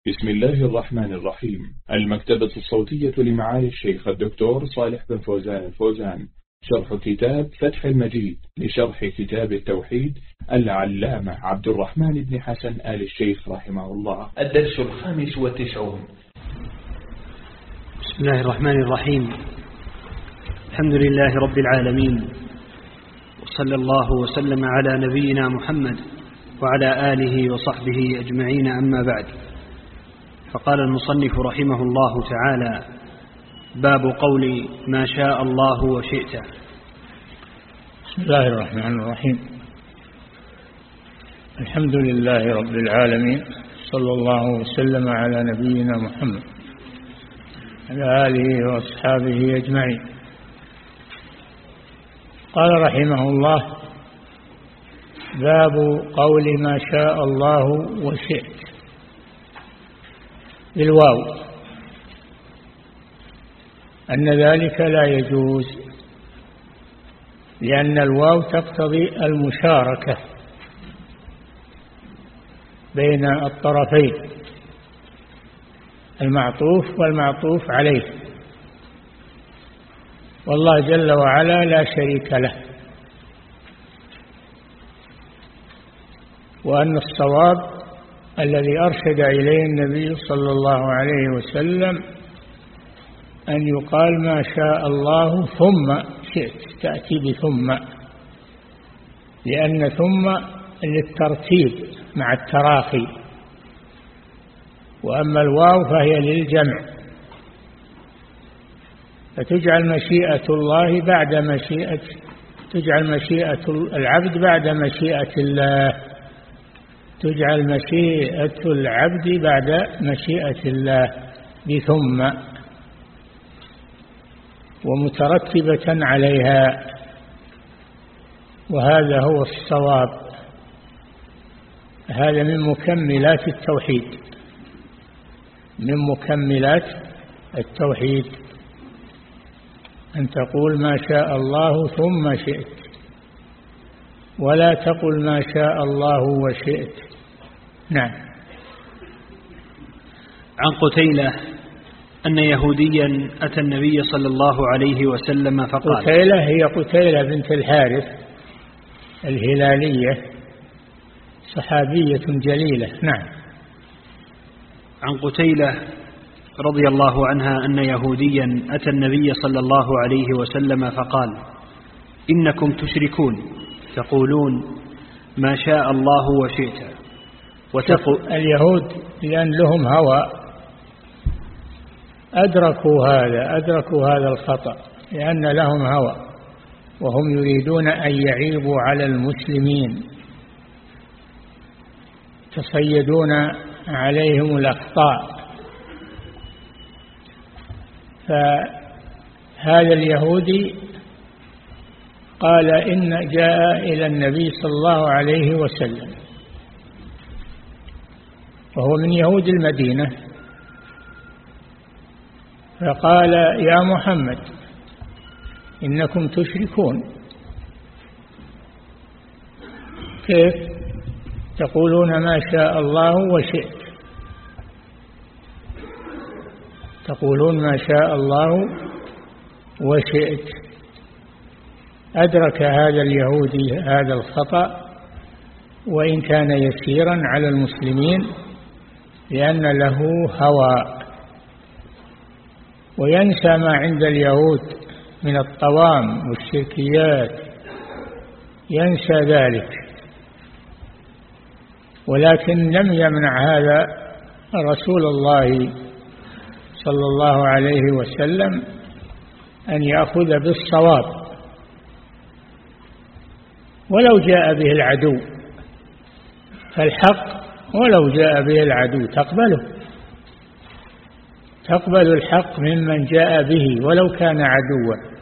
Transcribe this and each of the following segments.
بسم الله الرحمن الرحيم. المكتبة الصوتية لمعالي الشيخ الدكتور صالح بن فوزان الفوزان، شرح كتاب فتح المجيد لشرح كتاب التوحيد العلامة عبد الرحمن بن حسن آل الشيخ رحمه الله. الدرس 95. بسم الله الرحمن الرحيم. الحمد لله رب العالمين، وصلى الله وسلم على نبينا محمد وعلى آله وصحبه أجمعين، أما بعد. فقال المصنف رحمه الله تعالى: باب قول ما شاء الله وشئت. بسم الله الرحمن الرحيم. الحمد لله رب العالمين، صلى الله وسلم على نبينا محمد على آله وأصحابه أجمعين. قال رحمه الله: باب قول ما شاء الله وشئت بالواو، أن ذلك لا يجوز، لأن الواو تقتضي المشاركة بين الطرفين، المعطوف والمعطوف عليه، والله جل وعلا لا شريك له. وأن الصواب الذي أرشد إليه النبي صلى الله عليه وسلم أن يقال ما شاء الله ثم شئت، تأتي بثم، لأن ثم للترتيب مع التراخي، وأما الواو فهي للجمع، فتجعل مشيئة الله بعد مشيئة، تجعل مشيئة العبد بعد مشيئة الله، تجعل مشيئة العبد بعد مشيئة الله بثم، ومترتبة عليها، وهذا هو الصواب. هذا من مكملات التوحيد، من مكملات التوحيد، أن تقول ما شاء الله ثم شئت، ولا تقل ما شاء الله وشئت. نعم. عن قتيلة أن يهوديا أتى النبي صلى الله عليه وسلم فقال. قتيلة هي قتيلة بنت الحارث الهلالية، صحابية جليلة. نعم. عن قتيلة رضي الله عنها أن يهوديا أتى النبي صلى الله عليه وسلم فقال: إنكم تشركون تقولون ما شاء الله وشئت. اليهود لأن لهم هوى أدركوا هذا الخطأ، لأن لهم هوى، وهم يريدون أن يعيبوا على المسلمين، تصيدون عليهم الأخطاء. فهذا اليهودي قال إن جاء إلى النبي صلى الله عليه وسلم، وهو من يهود المدينة، فقال: يا محمد إنكم تشركون، كيف تقولون ما شاء الله وشئت، تقولون ما شاء الله وشئت. أدرك هذا اليهودي هذا الخطأ، وإن كان يسيرا على المسلمين، لأن له هوى، وينسى ما عند اليهود من الطوام والشركيات، ينسى ذلك. ولكن لم يمنع هذا رسول الله صلى الله عليه وسلم أن يأخذ بالصواب، ولو جاء به العدو، فالحق ولو جاء به العدو تقبل الحق ممن جاء به ولو كان عدوا.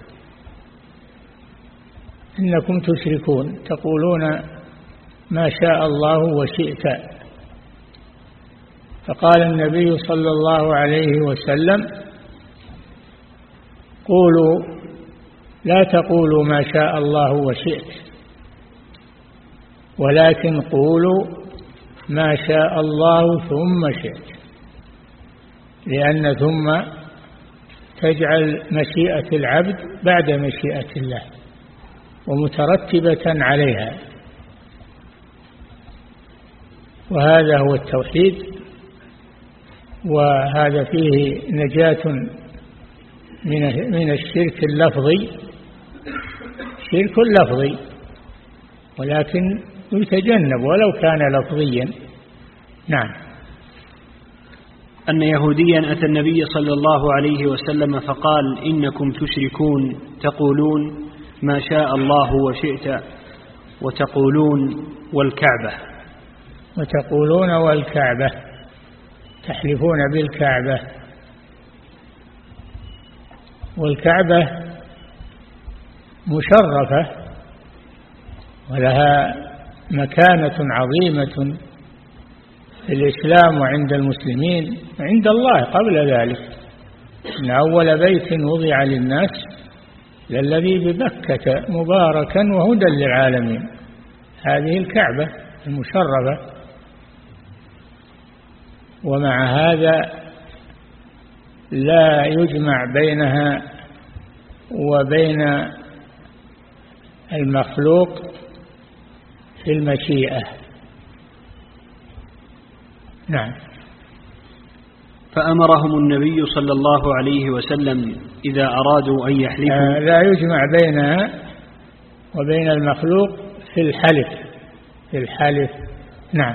إنكم تشركون تقولون ما شاء الله وشئت. فقال النبي صلى الله عليه وسلم: قولوا، لا تقولوا ما شاء الله وشئت، ولكن قولوا ما شاء الله ثم شئت. لأن ثم تجعل مشيئة العبد بعد مشيئة الله ومترتبة عليها، وهذا هو التوحيد. وهذا فيه نجاة من الشرك اللفظي، شرك لفظي ولكن يتجنب ولو كان لفظيا. نعم. أن يهوديا أتى النبي صلى الله عليه وسلم فقال: إنكم تشركون تقولون ما شاء الله وشئت وتقولون والكعبة. وتقولون والكعبة، تحلفون بالكعبة. والكعبة مشرفة ولها مكانة عظيمة في الإسلام وعند المسلمين وعند الله قبل ذلك. إن أول بيت وضع للناس للذي ببكة مباركا وهدى للعالمين، هذه الكعبة المشرفة. ومع هذا لا يجمع بينها وبين المخلوق في المشيئة. نعم. فأمرهم النبي صلى الله عليه وسلم إذا أرادوا أن يحلفوا لا يجمع بينها وبين المخلوق في الحلف. نعم.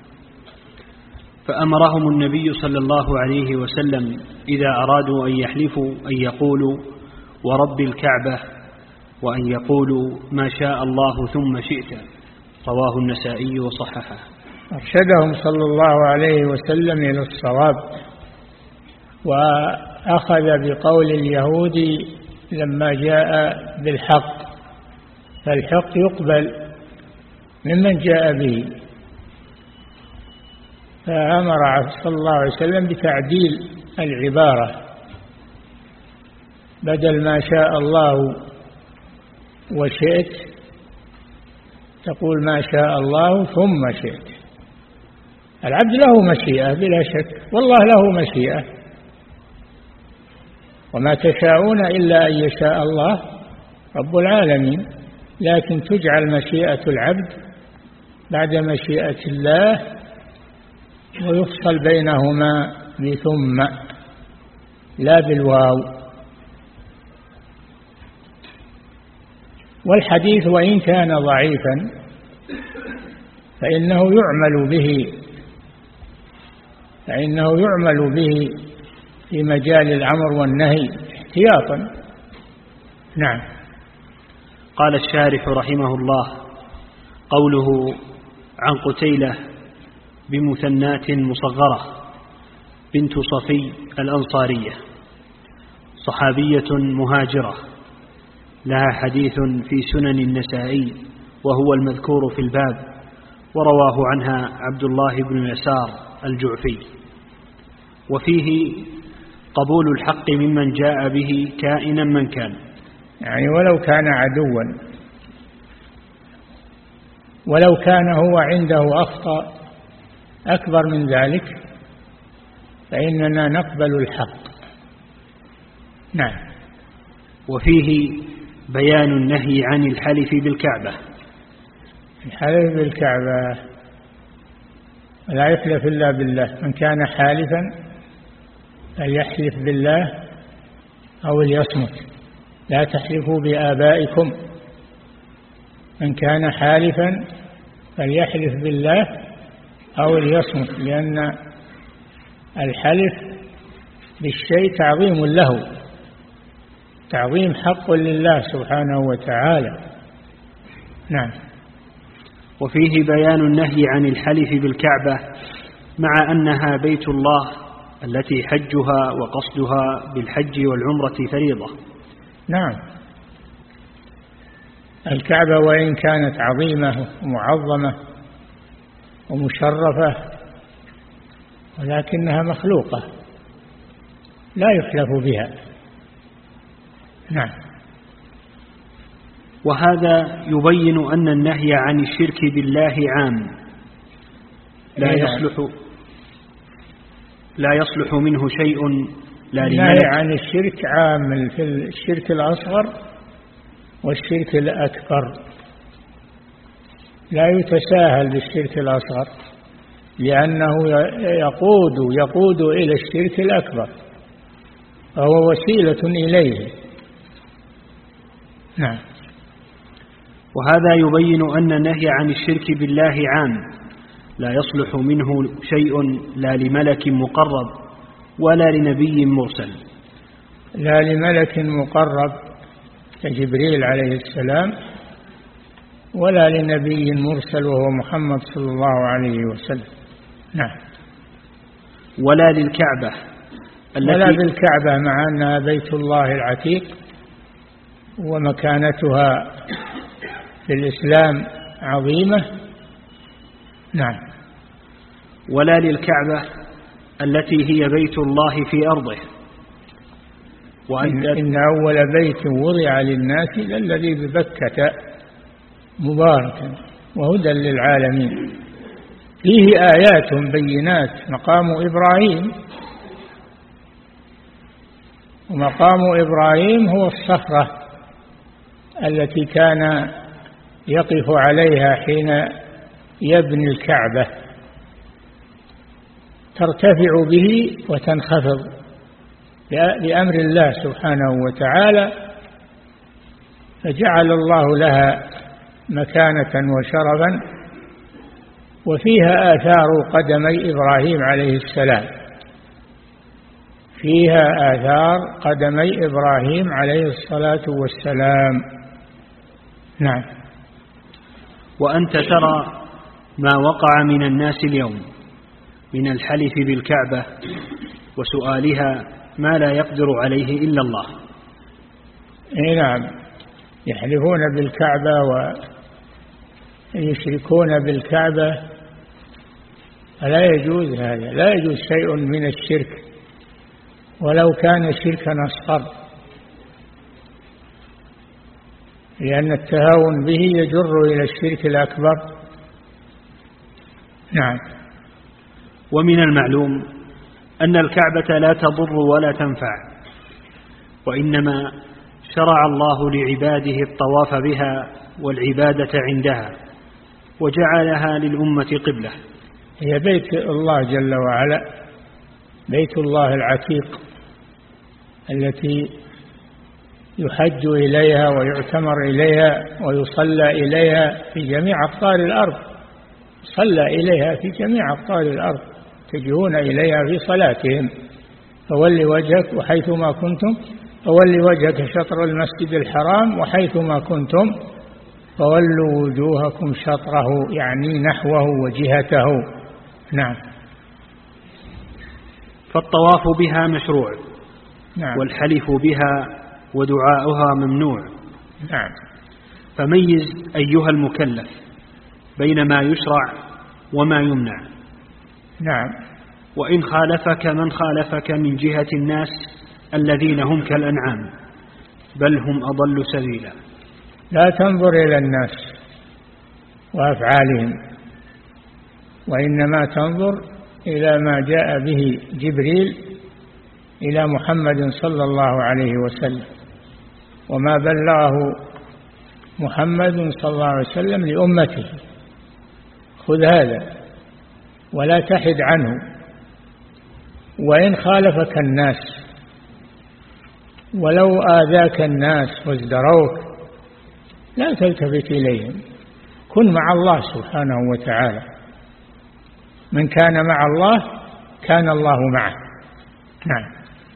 فأمرهم النبي صلى الله عليه وسلم إذا أرادوا أن يحلفوا أن يقولوا ورب الكعبة وأن يقولوا ما شاء الله ثم شئت. رواه النسائي وصححه. أرشدهم صلى الله عليه وسلم إلى الصواب، وأخذ بقول اليهود لما جاء بالحق، فالحق يقبل ممن جاء به، فأمر صلى الله عليه وسلم بتعديل العبارة، بدل ما شاء الله وشئت تقول ما شاء الله ثم شئت. العبد له مشيئة بلا شك، والله له مشيئة، وما تشاءون إلا أن يشاء الله رب العالمين، لكن تجعل مشيئة العبد بعد مشيئة الله ويفصل بينهما بثم لا بالواو. والحديث وإن كان ضعيفا فإنه يعمل به في مجال الأمر والنهي احتياطا. نعم. قال الشارح رحمه الله: قوله عن قتيلة بمثنات مصغرة بنت صفي الأنصارية، صحابية مهاجرة، لها حديث في سنن النسائي وهو المذكور في الباب، ورواه عنها عبد الله بن يسار الجعفي، وفيه قبول الحق ممن جاء به كائنا من كان، يعني ولو كان عدوا، ولو كان هو عنده أخطأ أكبر من ذلك فإننا نقبل الحق. نعم. وفيه بيان النهي عن الحلف بالكعبة. الحلف بالكعبة لا يحلف إلا بالله، من كان حالفا فليحلف بالله أو ليصمت، لا تحلفوا بآبائكم، من كان حالفا فليحلف بالله أو ليصمت، لأن الحلف بالشيء تعظيم له، تعظيم حق لله سبحانه وتعالى. نعم. وفيه بيان النهي عن الحلف بالكعبة مع أنها بيت الله التي حجها وقصدها بالحج والعمرة فريضة. نعم. الكعبة وإن كانت عظيمة ومعظمة ومشرفة ولكنها مخلوقة لا يحلف بها. نعم. وهذا يبين أن النهي عن لا يصلح منه شيء لا النهي لملك. عن الشرك عام في الشرك الأصغر والشرك الأكبر، لا يتساهل بالشرك الأصغر لأنه يقود إلى الشرك الأكبر، فهو وسيلة إليه. نعم. وهذا يبين أن النهي عن الشرك بالله عام، لا يصلح منه شيء لا لملك مقرب ولا لنبي مرسل. لا لملك مقرب كجبريل عليه السلام، ولا لنبي مرسل وهو محمد صلى الله عليه وسلم. نعم. ولا للكعبة ولا بالكعبة، مع أنها بيت الله العتيق ومكانتها في الإسلام عظيمة. نعم. ولا للكعبة التي هي بيت الله في أرضه. إن أول بيت وضع للناس للذي ببكة مباركا وهدى للعالمين، فيه آيات بينات مقام إبراهيم، ومقام إبراهيم هو الصخرة التي كان يقف عليها حين يبني الكعبة، ترتفع به وتنخفض بأمر الله سبحانه وتعالى، فجعل الله لها مكانة وشرفا، وفيها آثار قدمي إبراهيم عليه السلام، فيها آثار قدمي إبراهيم عليه الصلاة والسلام. نعم. وأنت ترى ما وقع من الناس اليوم من الحلف بالكعبة وسؤالها ما لا يقدر عليه إلا الله. نعم، يحلفون بالكعبة ويشركون بالكعبة، فلا يجوز هذا، لا يجوز شيء من الشرك ولو كان شركا أصغر، لأن التهاون به يجر إلى الشرك الأكبر. نعم. ومن المعلوم أن الكعبة لا تضر ولا تنفع، وإنما شرع الله لعباده الطواف بها والعبادة عندها، وجعلها للأمة قبلة. هي بيت الله جل وعلا، بيت الله العتيق التي يحج إليها ويعتمر إليها ويصلى إليها في جميع أقطار الأرض، صلى إليها في جميع أقطار الأرض، تجهون إليها في صلاتهم. فولي وجهك وحيثما كنتم، فولي وجهك شطر المسجد الحرام وحيثما كنتم فولوا وجوهكم شطره، يعني نحوه وجهته. نعم. فالطواف بها مشروع. نعم. والحلف بها ودعاؤها ممنوع. نعم. فميز أيها المكلف بين ما يشرع وما يمنع. نعم. وإن خالفك من خالفك من جهة الناس الذين هم كالأنعام بل هم أضل سبيلا. لا تنظر إلى الناس وأفعالهم، وإنما تنظر إلى ما جاء به جبريل إلى محمد صلى الله عليه وسلم، وما بلغه محمد صلى الله عليه وسلم لأمته. خذ هذا ولا تحد عنه. وإن خالفك الناس ولو آذاك الناس وازدروك لا تلتفت إليهم، كن مع الله سبحانه وتعالى. من كان مع الله كان الله معه. نعم.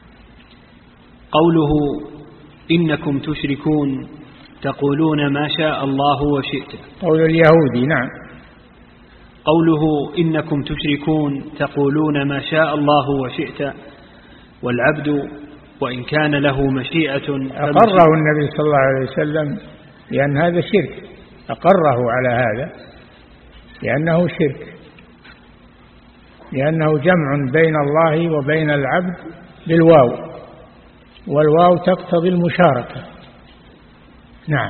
قوله إنكم تشركون تقولون ما شاء الله وشئت. قول اليهودي. نعم. قوله إنكم تشركون تقولون ما شاء الله وشئت، والعبد وإن كان له مشيئة أقره النبي صلى الله عليه وسلم لأن هذا شرك، أقره على هذا لأنه شرك، لأنه جمع بين الله وبين العبد بالواو، والواو تقتضي المشاركة. نعم.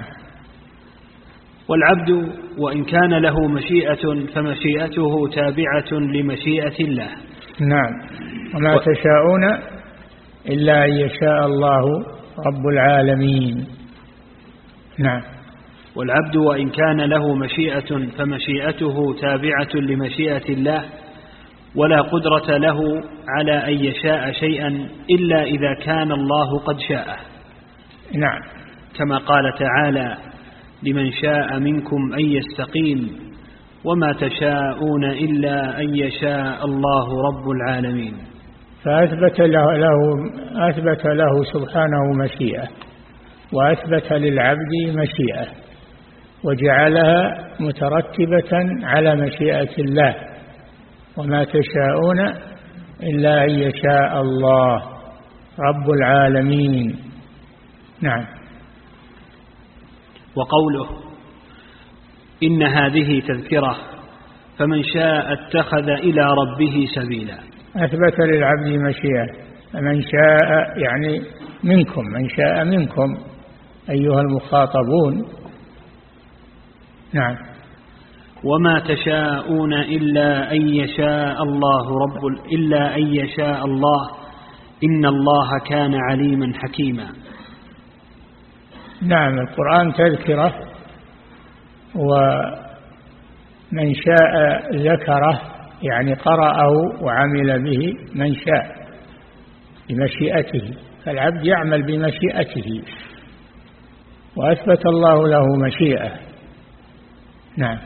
والعبد وإن كان له مشيئة فمشيئته تابعة لمشيئة الله. نعم. وما تشاءون إلا أن يشاء الله رب العالمين. نعم. والعبد وإن كان له مشيئة فمشيئته تابعة لمشيئة الله، ولا قدرة له على أن يشاء شيئا إلا إذا كان الله قد شاءه. نعم. كما قال تعالى: لمن شاء منكم أن يستقيم وما تشاءون إلا أن يشاء الله رب العالمين. فأثبت له سبحانه مشيئة، وأثبت للعبد مشيئة، وجعلها مترتبة على مشيئة الله. وما تشاءون إلا أن يشاء الله رب العالمين. نعم. وقوله: إن هذه تذكرة فمن شاء اتخذ إلى ربه سبيلا. أثبت للعبد مشيئة، فمن شاء يعني منكم، من شاء منكم أيها المخاطبون. نعم. وما تشاءون إلا أن يشاء الله إن الله كان عليما حكيما. نعم. القرآن تذكرة، ومن شاء ذكره يعني قرأه وعمل به من شاء بمشيئته، فالعبد يعمل بمشيئته، وأثبت الله له مشيئة. نعم.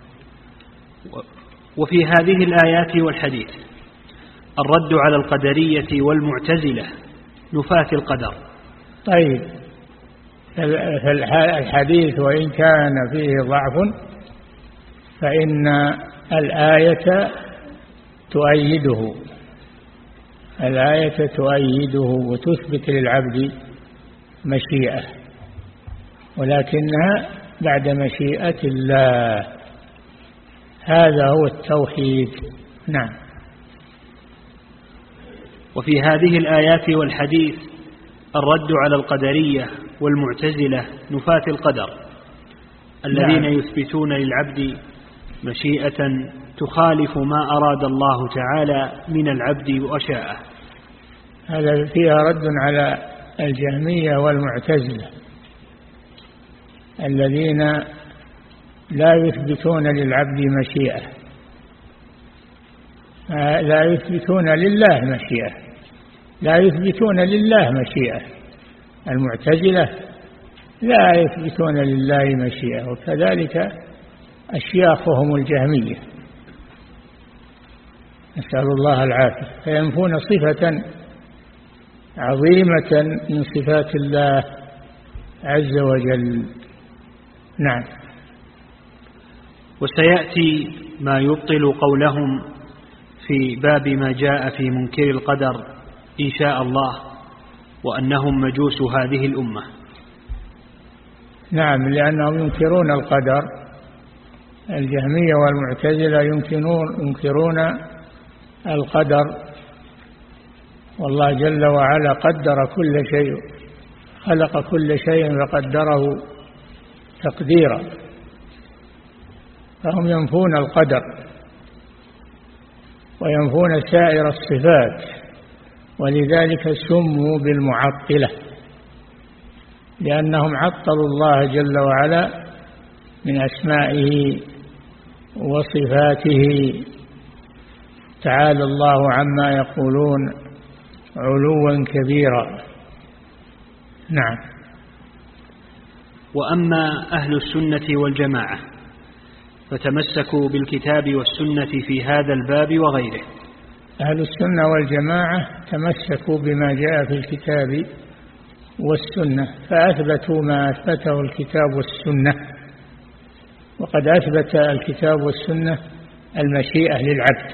وفي هذه الآيات والحديث الرد على القدرية والمعتزلة نفاة القدر. طيب، الحديث وإن كان فيه ضعف فإن الآية تؤيده وتثبت للعبد مشيئة، ولكنها بعد مشيئة الله. هذا هو التوحيد. نعم. وفي هذه الآيات والحديث الرد على القدرية والمعتزلة نفاة القدر الذين يثبتون للعبد مشيئة تخالف ما أراد الله تعالى من العبد وأشاءه. هذا فيها رد على الجهمية والمعتزلة الذين لا يثبتون للعبد مشيئة، لا يثبتون لله مشيئة. المعتزلة لا يثبتون لله مشيئة، وكذلك أشياخهم الجهمية، نسأل الله العافية، فينفون صفة عظيمة من صفات الله عز وجل. نعم. وسيأتي ما يبطل قولهم في باب ما جاء في منكر القدر إن شاء الله، وأنهم مجوس هذه الأمة. نعم، لأنهم ينكرون القدر. الجهمية والمعتزلة ينكرون القدر، والله جل وعلا قدر كل شيء، خلق كل شيء فقدره تقديرا، فهم ينفون القدر وينفون سائر الصفات، ولذلك سموا بالمعطلة، لأنهم عطلوا الله جل وعلا من أسمائه وصفاته، تعالى الله عما يقولون علوا كبيرا. نعم. وأما أهل السنة والجماعة فتمسكوا بالكتاب والسنة في هذا الباب وغيره. أهل السنة والجماعة تمسكوا بما جاء في الكتاب والسنة، فأثبتوا ما أثبته الكتاب والسنة، وقد أثبت الكتاب والسنة المشيئة للعبد،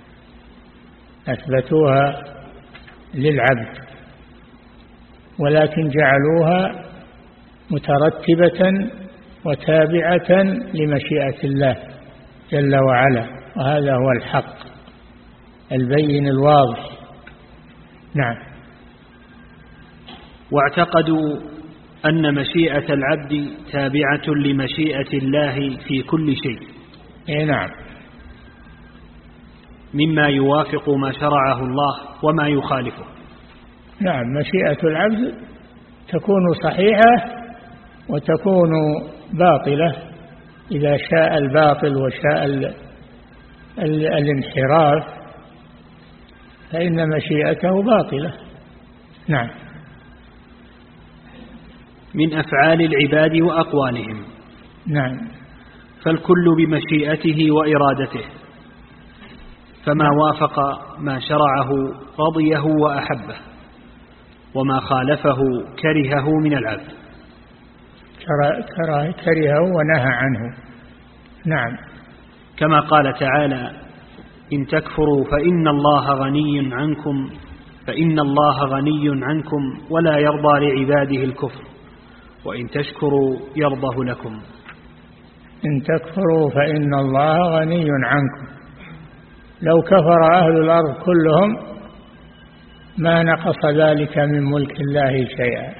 أثبتوها للعبد، ولكن جعلوها مترتبة وتابعة لمشيئة الله جل وعلا، وهذا هو الحق البين الواضح. نعم. واعتقدوا أن مشيئة العبد تابعة لمشيئة الله في كل شيء. نعم. مما يوافق ما شرعه الله وما يخالفه. نعم، مشيئة العبد تكون صحيحة وتكون باطلة إذا شاء الباطل وشاء الانحراف فإن مشيئته باطلة. نعم. من أفعال العباد وأقوالهم. نعم. فالكل بمشيئته وإرادته، فما وافق ما شرعه رضيه وأحبه، وما خالفه كرهه من العبد. كرهه ونهى عنه. نعم. كما قال تعالى: إن تكفروا فإن الله غني عنكم ولا يرضى لعباده الكفر وإن تشكروا يرضه لكم. إن تكفروا فإن الله غني عنكم. لو كفر أهل الأرض كلهم ما نقص ذلك من ملك الله شيئا،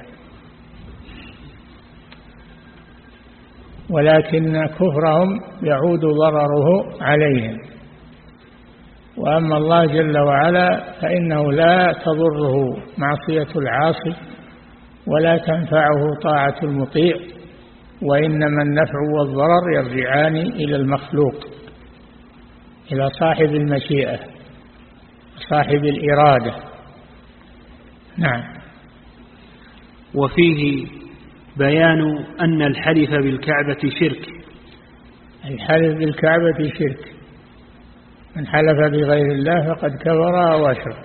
ولكن كفرهم يعود ضرره عليهم. وأما الله جل وعلا فإنه لا تضره معصية العاصي ولا تنفعه طاعة المطيع، وإنما النفع والضرر يرجعان إلى المخلوق، إلى صاحب المشيئة صاحب الإرادة. نعم. وفيه بيان أن الحلف بالكعبة شرك. الحلف بالكعبة شرك، من حلف بغير الله فقد كفر وأشرك.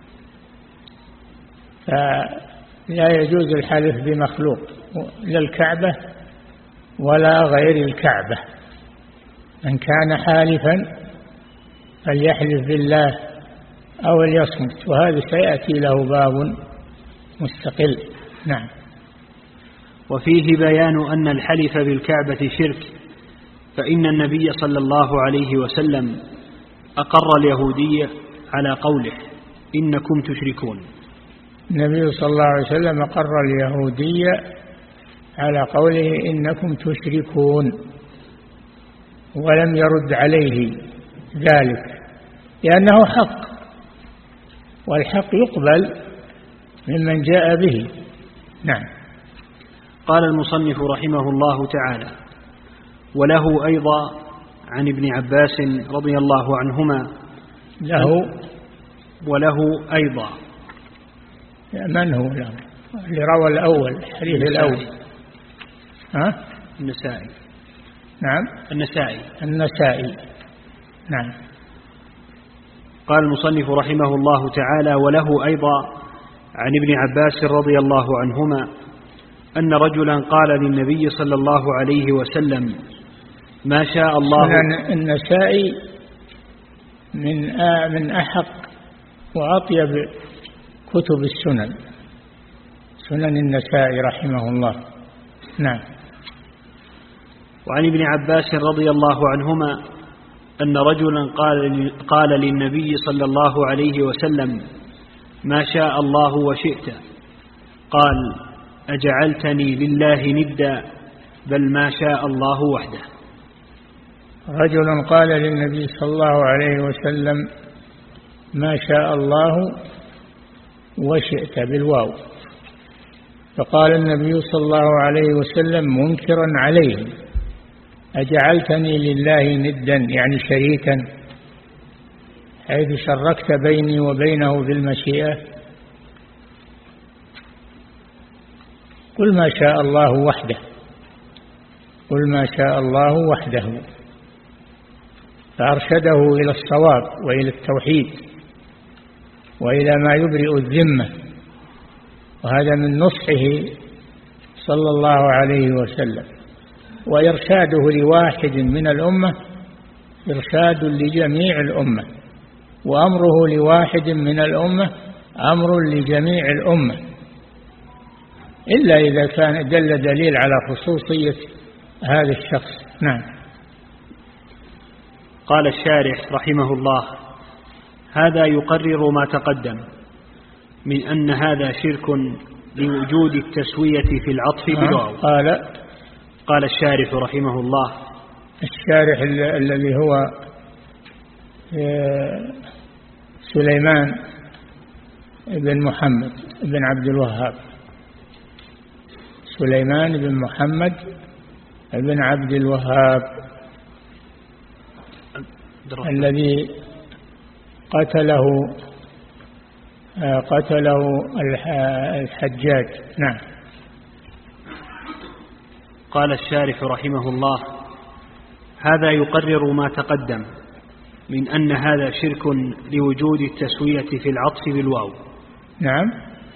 فلا يجوز الحلف بمخلوق، لا الكعبة ولا غير الكعبة. من كان حالفا فليحلف بالله أو ليصمت، وهذا سيأتي له باب مستقل. نعم. وفيه بيان أن الحلف بالكعبة شرك، فإن النبي صلى الله عليه وسلم أقر اليهودية على قوله: إنكم تشركون. النبي صلى الله عليه وسلم أقر اليهودية على قوله: إنكم تشركون، ولم يرد عليه ذلك، لأنه حق، والحق يقبل ممن جاء به. نعم. قال المصنف رحمه الله تعالى: وله أيضا عن ابن عباس رضي الله عنهما وله أيضا. من هو له؟ اللي روى الأول، الحديث الأول. النسائي. نعم. النسائي. نعم. قال المصنف رحمه الله تعالى: وله أيضا عن ابن عباس رضي الله عنهما أن رجلا قال للنبي صلى الله عليه وسلم: ما شاء الله. النسائي من أحق وأطيب كتب السنن، سنن النسائي رحمه الله. نعم. وعن ابن عباس رضي الله عنهما أن رجلا قال للنبي صلى الله عليه وسلم: ما شاء الله وشئت. قال: أجعلتني لله ندا؟ بل ما شاء الله وحده. رجل قال للنبي صلى الله عليه وسلم: ما شاء الله وشئت بالواو، فقال النبي صلى الله عليه وسلم منكرا عليه: أجعلتني لله ندا، يعني شريكا، حيث شركت بيني وبينه بالمشيئة. قل ما شاء الله وحده، قل ما شاء الله وحده. فأرشده إلى الصواب وإلى التوحيد وإلى ما يبرئ الذمة، وهذا من نصحه صلى الله عليه وسلم. وإرشاده لواحد من الأمة إرشاد لجميع الأمة، وأمره لواحد من الأمة أمر لجميع الأمة، إلا إذا كان دل دليل على خصوصية هذا الشخص. نعم. قال الشارح رحمه الله: هذا يقرر ما تقدم من أن هذا شرك لوجود التسوية في العطف بالواو. قال الشارح رحمه الله، الشارح الذي هو سليمان بن محمد بن عبد الوهاب، سليمان بن محمد بن عبد الوهاب الذي قتله الحجاج. نعم. قال الشارح رحمه الله: هذا يقرر ما تقدم من أن هذا شرك لوجود التسوية في العطف بالواو. نعم.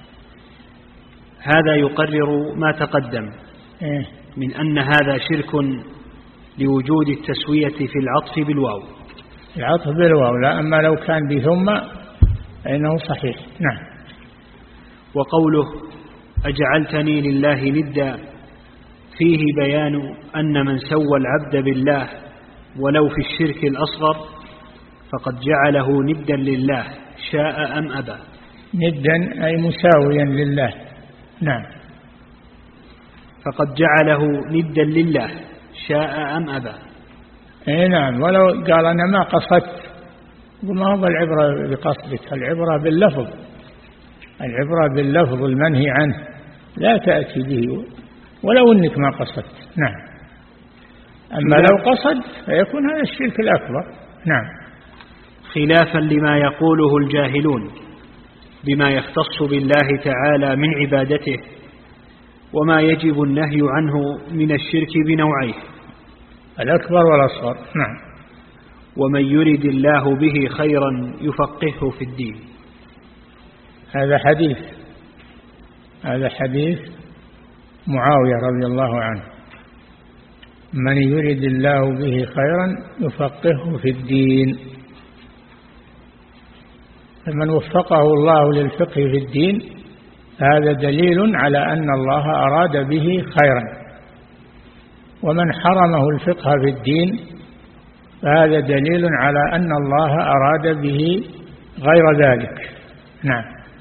هذا يقرر ما تقدم من أن هذا شرك لوجود التسوية في العطف بالواو. العطف بالواو لا، أما لو كان بثم فإنه صحيح. نعم. وقوله: أجعلتني لله ندا، فيه بيان أن من سوى العبد بالله ولو في الشرك الأصغر فقد جعله ندا لله شاء أم أبى. ندا أي مساويا لله. نعم. فقد جعله ندا لله شاء أم أبى. نعم. ولو قال أنا ما قصدت، ما هو العبرة بقصدك، العبرة باللفظ، العبرة باللفظ المنهي عنه، لا تأتي به ولو أنك ما قصدت. نعم. أما لو قصد فيكون هذا الشرك الأكبر. نعم. خلافا لما يقوله الجاهلون بما يختص بالله تعالى من عبادته وما يجب النهي عنه من الشرك بنوعيه، الأكبر والأصغر. نعم. ومن يرد الله به خيرا يفقهه في الدين. هذا حديث معاوية رضي الله عنه: من يرد الله به خيرا يفقهه في الدين. فمن وفقه الله للفقه في الدين هذا دليل على أن الله أراد به خيرا، ومن حرمه الفقه في الدين فهذا دليل على أن الله أراد به غير ذلك. نعم.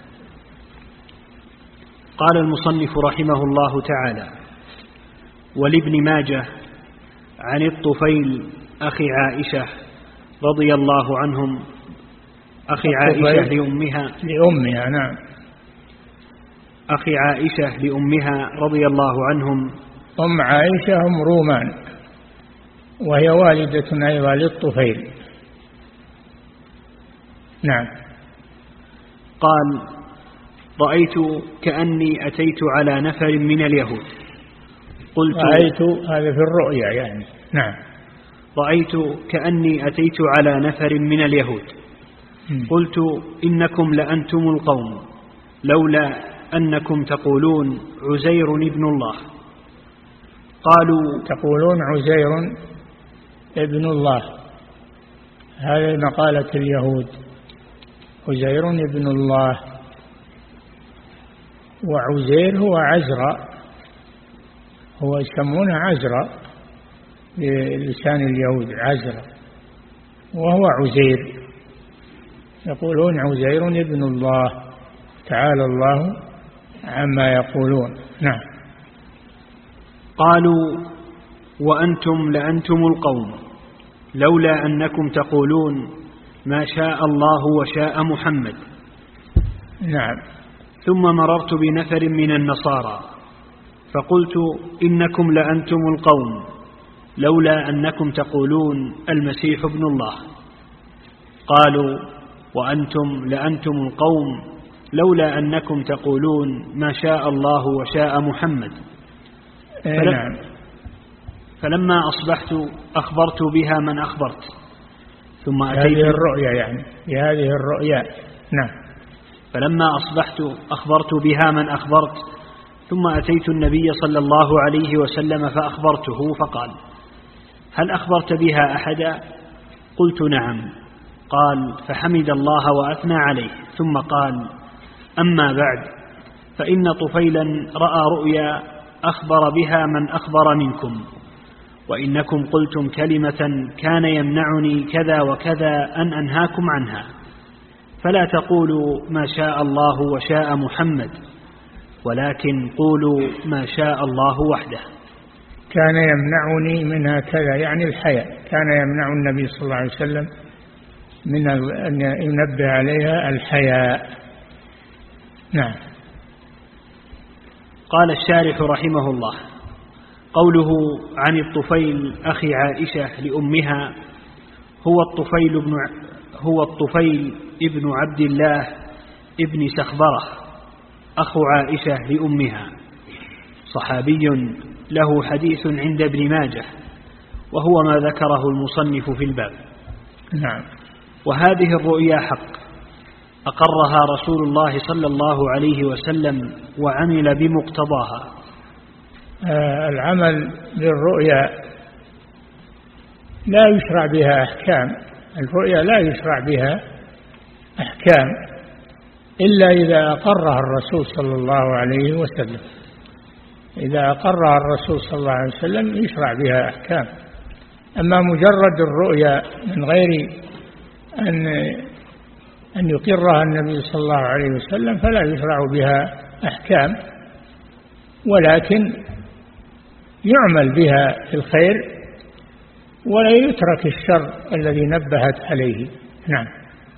قال المصنف رحمه الله تعالى: ولابن ماجه عن الطفيل أخي عائشة رضي الله عنهم، أخي عائشة لأمها نعم. أخي عائشة لأمها رضي الله عنهم. أم عائشة هم رومان، وهي والدة أيضا للطفيل. نعم. قال: رأيت كأني أتيت على نفر من اليهود. قلت: رأيت هذا في الرؤيا يعني. نعم. رأيت كأني أتيت على نفر من اليهود. قلت: إنكم لأنتم القوم لولا أنكم تقولون عزير ابن الله. قالوا: تقولون عزير ابن الله، هذه مقالة اليهود، عزير ابن الله. وعزير هو عزرا، هو يسمونه عزرا بلسان اليهود، عزرا، وهو عزير، يقولون عزير ابن الله، تعالى الله عما يقولون. نعم. قالوا: وأنتم لأنتم القوم لولا أنكم تقولون ما شاء الله وشاء محمد. نعم. ثم مررت بنفر من النصارى فقلت: إنكم لأنتم القوم لولا أنكم تقولون المسيح ابن الله. قالوا: وأنتم لأنتم القوم لولا أنكم تقولون ما شاء الله وشاء محمد. نعم. فلما أصبحت أخبرت بها من أخبرت، ثم أتيت هذه الرؤيا يعني بهذه الرؤيا. نعم. فلما أصبحت أخبرت بها من أخبرت، ثم أتيت النبي صلى الله عليه وسلم فأخبرته، فقال: هل أخبرت بها أحدا؟ قلت: نعم. قال: فحمد الله وأثنى عليه، ثم قال: أما بعد، فإن طفيلا رأى رؤيا أخبر بها من أخبر منكم، وإنكم قلتم كلمة كان يمنعني كذا وكذا أن أنهاكم عنها، فلا تقولوا ما شاء الله وشاء محمد، ولكن قولوا ما شاء الله وحده. كان يمنعني منها كذا يعني الحياء، كان يمنع النبي صلى الله عليه وسلم من أن ينبه عليها الحياء. نعم. قال الشارح رحمه الله: قوله عن الطفيل أخي عائشة لأمها هو الطفيل ابن عبد الله ابن سخبرة أخو عائشة لأمها، صحابي له حديث عند ابن ماجه، وهو ما ذكره المصنف في الباب. نعم. وهذه الرؤيا حق أقرها رسول الله صلى الله عليه وسلم وعمل بمقتضاها. العمل بالرؤيا لا يشرع بها أحكام، الرؤيا لا يشرع بها أحكام إلا إذا أقرها الرسول صلى الله عليه وسلم. إذا أقرها الرسول صلى الله عليه وسلم يشرع بها أحكام. أما مجرد الرؤيا من غير أن يقرها النبي صلى الله عليه وسلم فلا يشرع بها أحكام، ولكن يعمل بها في الخير ولا يترك الشر الذي نبهت عليه. نعم.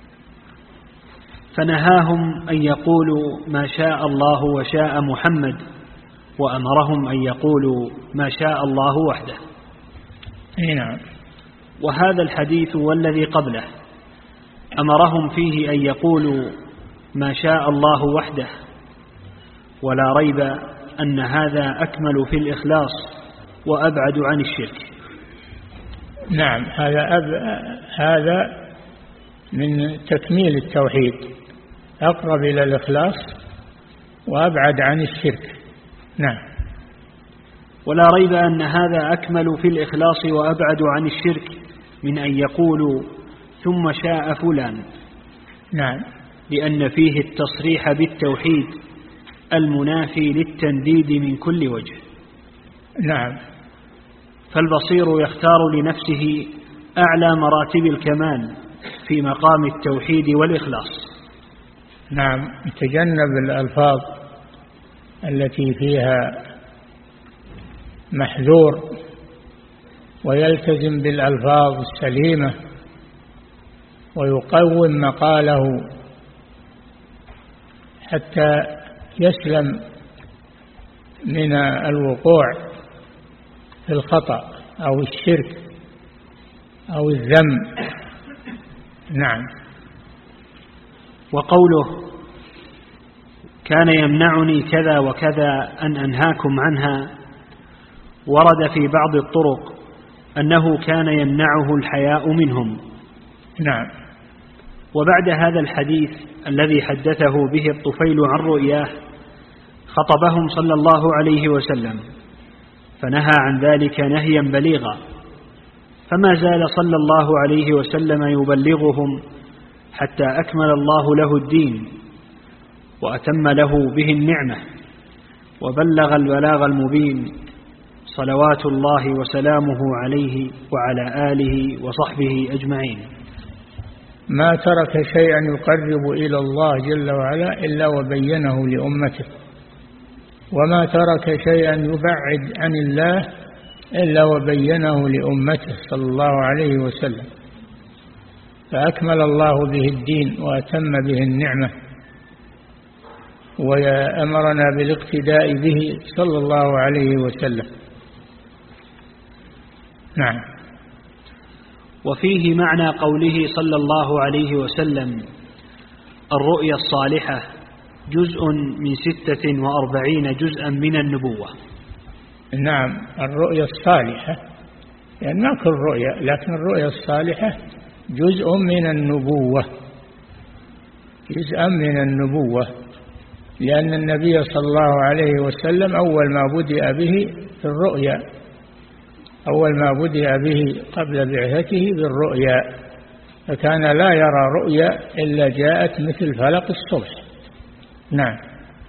فنهاهم أن يقولوا ما شاء الله وشاء محمد، وأمرهم أن يقولوا ما شاء الله وحده. نعم. وهذا الحديث والذي قبله أمرهم فيه أن يقولوا ما شاء الله وحده، ولا ريب أن هذا أكمل في الإخلاص وأبعد عن الشرك. نعم. هذا من تكميل التوحيد، أقرب إلى الإخلاص وأبعد عن الشرك. نعم. ولا ريب أن هذا أكمل في الإخلاص وأبعد عن الشرك من أن يقولوا ثم شاء فلان. نعم. لأن فيه التصريح بالتوحيد المنافي للتنديد من كل وجه. نعم. فالبصير يختار لنفسه أعلى مراتب الكمال في مقام التوحيد والإخلاص. نعم. يتجنب الألفاظ التي فيها محذور ويلتزم بالألفاظ السليمة ويقوم مقاله حتى يسلم من الوقوع في الخطأ أو الشرك أو الذم. نعم. وقوله كان يمنعني كذا وكذا أن أنهاكم عنها ورد في بعض الطرق أنه كان يمنعه الحياء منهم. نعم. وبعد هذا الحديث الذي حدثه به الطفيل عن رؤياه خطبهم صلى الله عليه وسلم فنهى عن ذلك نهيا بليغا، فما زال صلى الله عليه وسلم يبلغهم حتى أكمل الله له الدين وأتم له به النعمة وبلغ البلاغ المبين، صلوات الله وسلامه عليه وعلى آله وصحبه أجمعين. ما ترك شيئا يقرب إلى الله جل وعلا إلا وبينه لأمته، وما ترك شيئا يبعد عن الله إلا وبينه لأمته صلى الله عليه وسلم، فأكمل الله به الدين وأتم به النعمة، وأمرنا بالاقتداء به صلى الله عليه وسلم. نعم. وفيه معنى قوله صلى الله عليه وسلم الرؤيا الصالحة جزء من 46 جزءا من النبوة. نعم. الرؤيا الصالحة يعني ما كل رؤيا، لكن الرؤيا الصالحة جزء من النبوة، جزءا من النبوة، لأن النبي صلى الله عليه وسلم أول ما بدأ به في الرؤيا، أول ما بدأ به قبل بعثته بالرؤيا، فكان لا يرى رؤيا إلا جاءت مثل فلق الصبح. نعم.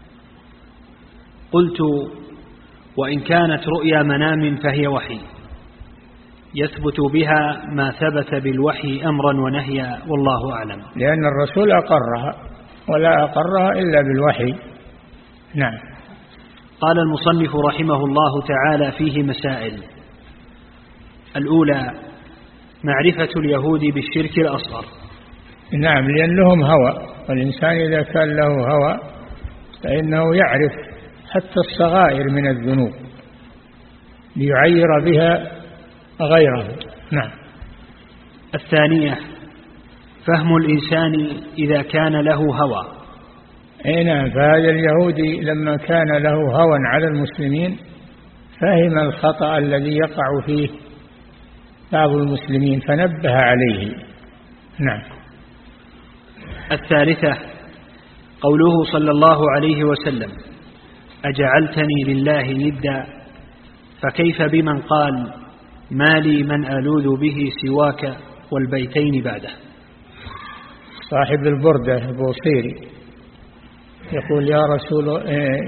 قلت وإن كانت رؤيا منام فهي وحي يثبت بها ما ثبت بالوحي أمرا ونهيا، والله أعلم. لأن الرسول أقرها ولا أقرها إلا بالوحي. نعم. قال المصنف رحمه الله تعالى فيه مسائل. الأولى معرفة اليهود بالشرك الأصغر. نعم، لأن لهم هوى، والإنسان إذا كان له هوى فإنه يعرف حتى الصغائر من الذنوب ليعير بها غيره. نعم. الثانية فهم الإنسان إذا كان له هوى. نعم، فهذا اليهودي لما كان له هوى على المسلمين فهم الخطأ الذي يقع فيه بعض المسلمين فنبه عليه. نعم. الثالثة قوله صلى الله عليه وسلم: أجعلتني لله ندا، فكيف بمن قال: ما لي من ألوذ به سواك والبيتين بعده. صاحب البردة البوصيري يقول يا رسول،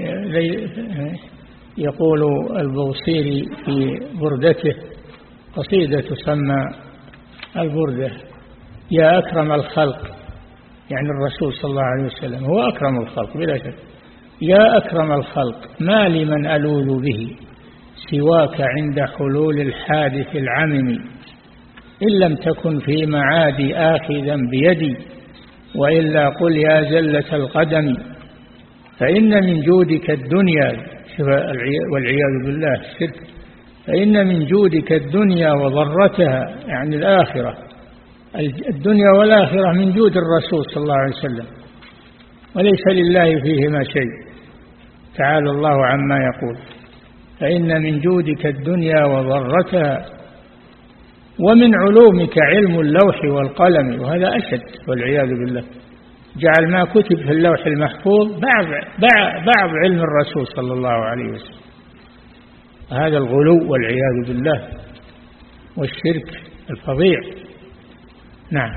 يقول البوصيري في بردته قصيدة تسمى البردة: يا أكرم الخلق، يعني الرسول صلى الله عليه وسلم هو أكرم الخلق بلا شك، يا أكرم الخلق ما لي من ألوذ به سواك عند حلول الحادث العمم، إن لم تكن في معادي آخذا بيدي وإلا قل يا زلة القدم، فإن من جودك الدنيا، والعياذ بالله الشرك، فإن من جودك الدنيا وضرتها، يعني الآخرة، الدنيا والآخرة من جود الرسول صلى الله عليه وسلم، وليس لله فيهما شيء، تعالى الله عما يقول. فإن من جودك الدنيا وضرتها، ومن علومك علم اللوح والقلم، وهذا أشد والعياذ بالله، جعل ما كتب في اللوح المحفوظ بعض علم الرسول صلى الله عليه وسلم. هذا الغلو والعياذ بالله والشرك الفظيع. نعم.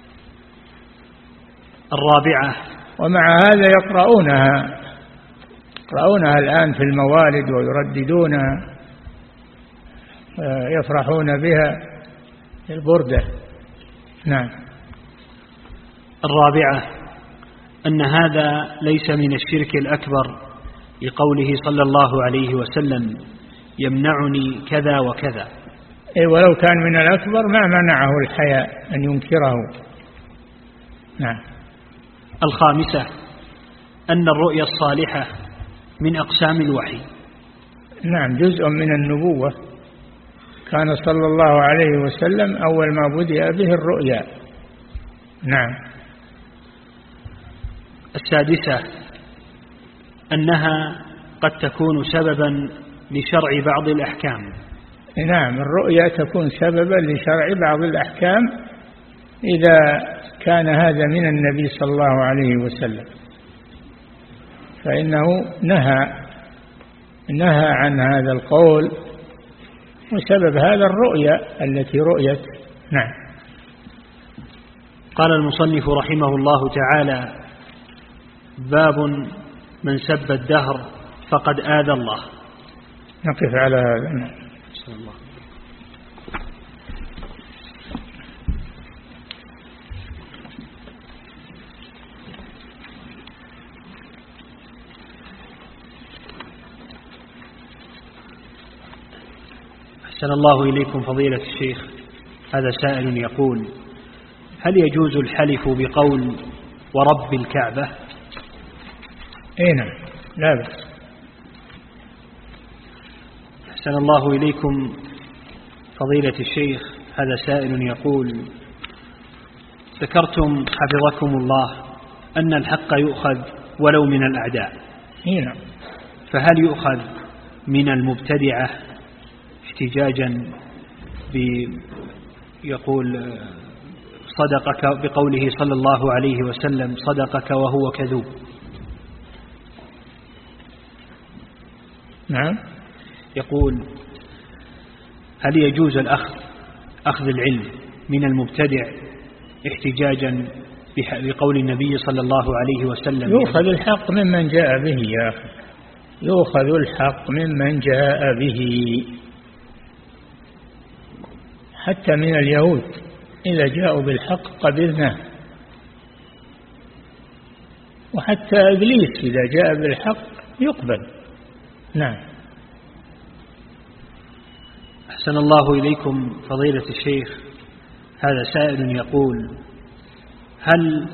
الرابعة. ومع هذا يقرؤونها الآن في الموالد ويرددونها، يفرحون بها البردة. نعم. الرابعة أن هذا ليس من الشرك الأكبر، لقوله صلى الله عليه وسلم: يمنعني كذا وكذا. ولو كان من الأكبر ما منعه الحياء أن ينكره. نعم. الخامسة أن الرؤيا الصالحة من أقسام الوحي. نعم، جزء من النبوة. كان صلى الله عليه وسلم أول ما بدأ به الرؤيا. نعم. السادسة أنها قد تكون سببا لشرع بعض الأحكام. نعم، الرؤيا تكون سببا لشرع بعض الأحكام إذا كان هذا من النبي صلى الله عليه وسلم، فإنه نهى عن هذا القول، وسبب هذا الرؤيا التي رؤيت. نعم. قال المصنف رحمه الله تعالى: باب من سب الدهر فقد آذى الله. نقف على هذا. أحسن الله إليكم فضيلة الشيخ. هذا سائل يقول: هل يجوز الحلف بقول ورب الكعبة؟ نعم، لا بأس. أحسن الله إليكم فضيلة الشيخ. هذا سائل يقول: ذكرتم حفظكم الله أن الحق يؤخذ ولو من الأعداء، نعم، فهل يؤخذ من المبتدعة احتجاجا يقول صدقك، بقوله صلى الله عليه وسلم: صدقك وهو كذوب؟ نعم. يقول: هل يجوز أخذ العلم من المبتدع احتجاجا بقول النبي صلى الله عليه وسلم؟ يؤخذ الحق ممن جاء به يا أخي، يؤخذ الحق ممن جاء به، حتى من اليهود إذا جاءوا بالحق قبلناه، وحتى إبليس إذا جاء بالحق يقبل. نعم. أحسن الله إليكم فضيلة الشيخ. هذا سائل يقول: هل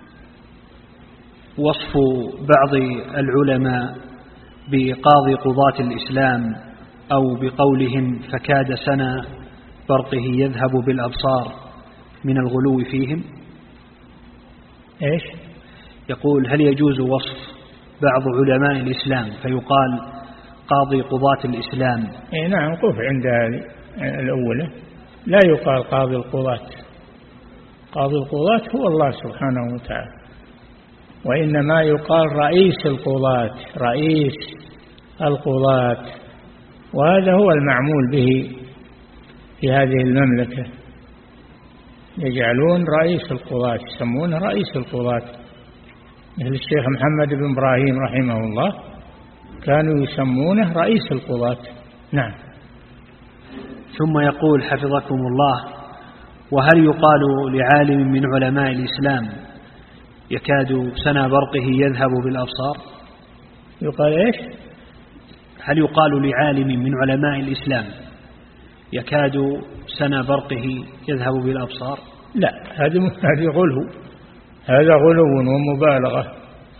وصف بعض العلماء بقاضي قضاة الإسلام أو بقولهم فكاد سنا برقه يذهب بالأبصار من الغلو فيهم؟ إيش؟ يقول هل يجوز وصف بعض علماء الإسلام فيقال قاضي قضاة الإسلام؟ نعم، قف عند هذه الأولى، لا يقال قاضي القضاة. قاضي القضاة هو الله سبحانه وتعالى، وإنما يقال رئيس القضاة، رئيس القضاة، وهذا هو المعمول به في هذه المملكة. يجعلون رئيس القضاة، يسمونه رئيس القضاة، مثل الشيخ محمد بن إبراهيم رحمه الله كانوا يسمونه رئيس القضاة. نعم. ثم يقول حفظكم الله: وهل يقال لعالم من علماء الإسلام يكاد سنا برقه يذهب بالأبصار؟ يقال إيش؟ هل يقال لعالم من علماء الإسلام يكاد سنا برقه يذهب بالأبصار؟ لا، هذه غلو، هذا غلو ومبالغة،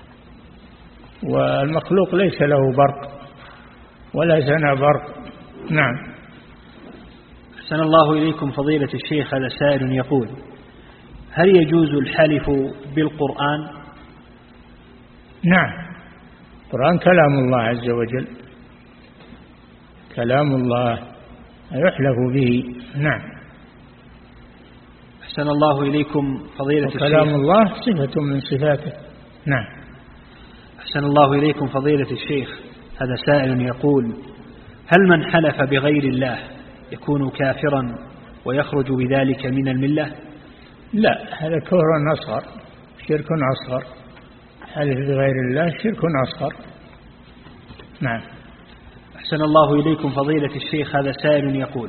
والمخلوق ليس له برق ولا سنا برق. نعم. أحسن الله إليكم فضيلة الشيخ، هذا سائل يقول: هل يجوز الحلف بالقرآن؟ نعم، القرآن كلام الله عز وجل، كلام الله يحلف به. نعم. أحسن الله إليكم فضيلة الشيخ، كلام الله صفة من صفاته. نعم. أحسن الله إليكم فضيلة الشيخ، هذا سائل يقول: هل من حلف بغير الله يكون كافرا ويخرج بذلك من الملة؟ لا، هذا كفر أصغر، شرك أصغر. حلف بغير الله شرك أصغر. نعم. أحسن الله إليكم فضيلة الشيخ، هذا سائل يقول: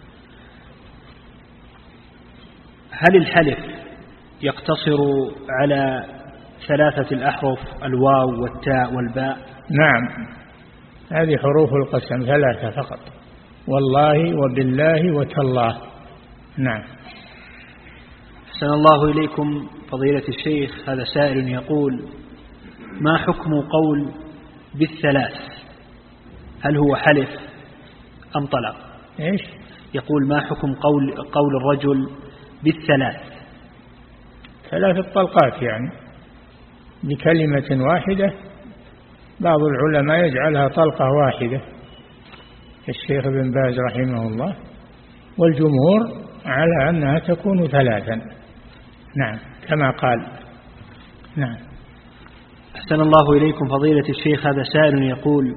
هل الحلف يقتصر على 3 الأحرف الواو والتاء والباء؟ نعم، هذه حروف القسم 3 فقط: والله وبالله وتالله. نعم. أحسن الله إليكم فضيلة الشيخ، هذا سائل يقول: ما حكم قول بالثلاث؟ هل هو حلف أم طلق؟ إيش؟ يقول: ما حكم قول الرجل بالثلاث؟ 3 طلقات يعني بكلمة واحدة. بعض العلماء يجعلها طلقة واحدة، الشيخ ابن باز رحمه الله، والجمهور على أنها تكون 3. نعم، كما قال. نعم. أحسن الله إليكم فضيلة الشيخ، هذا سائل يقول: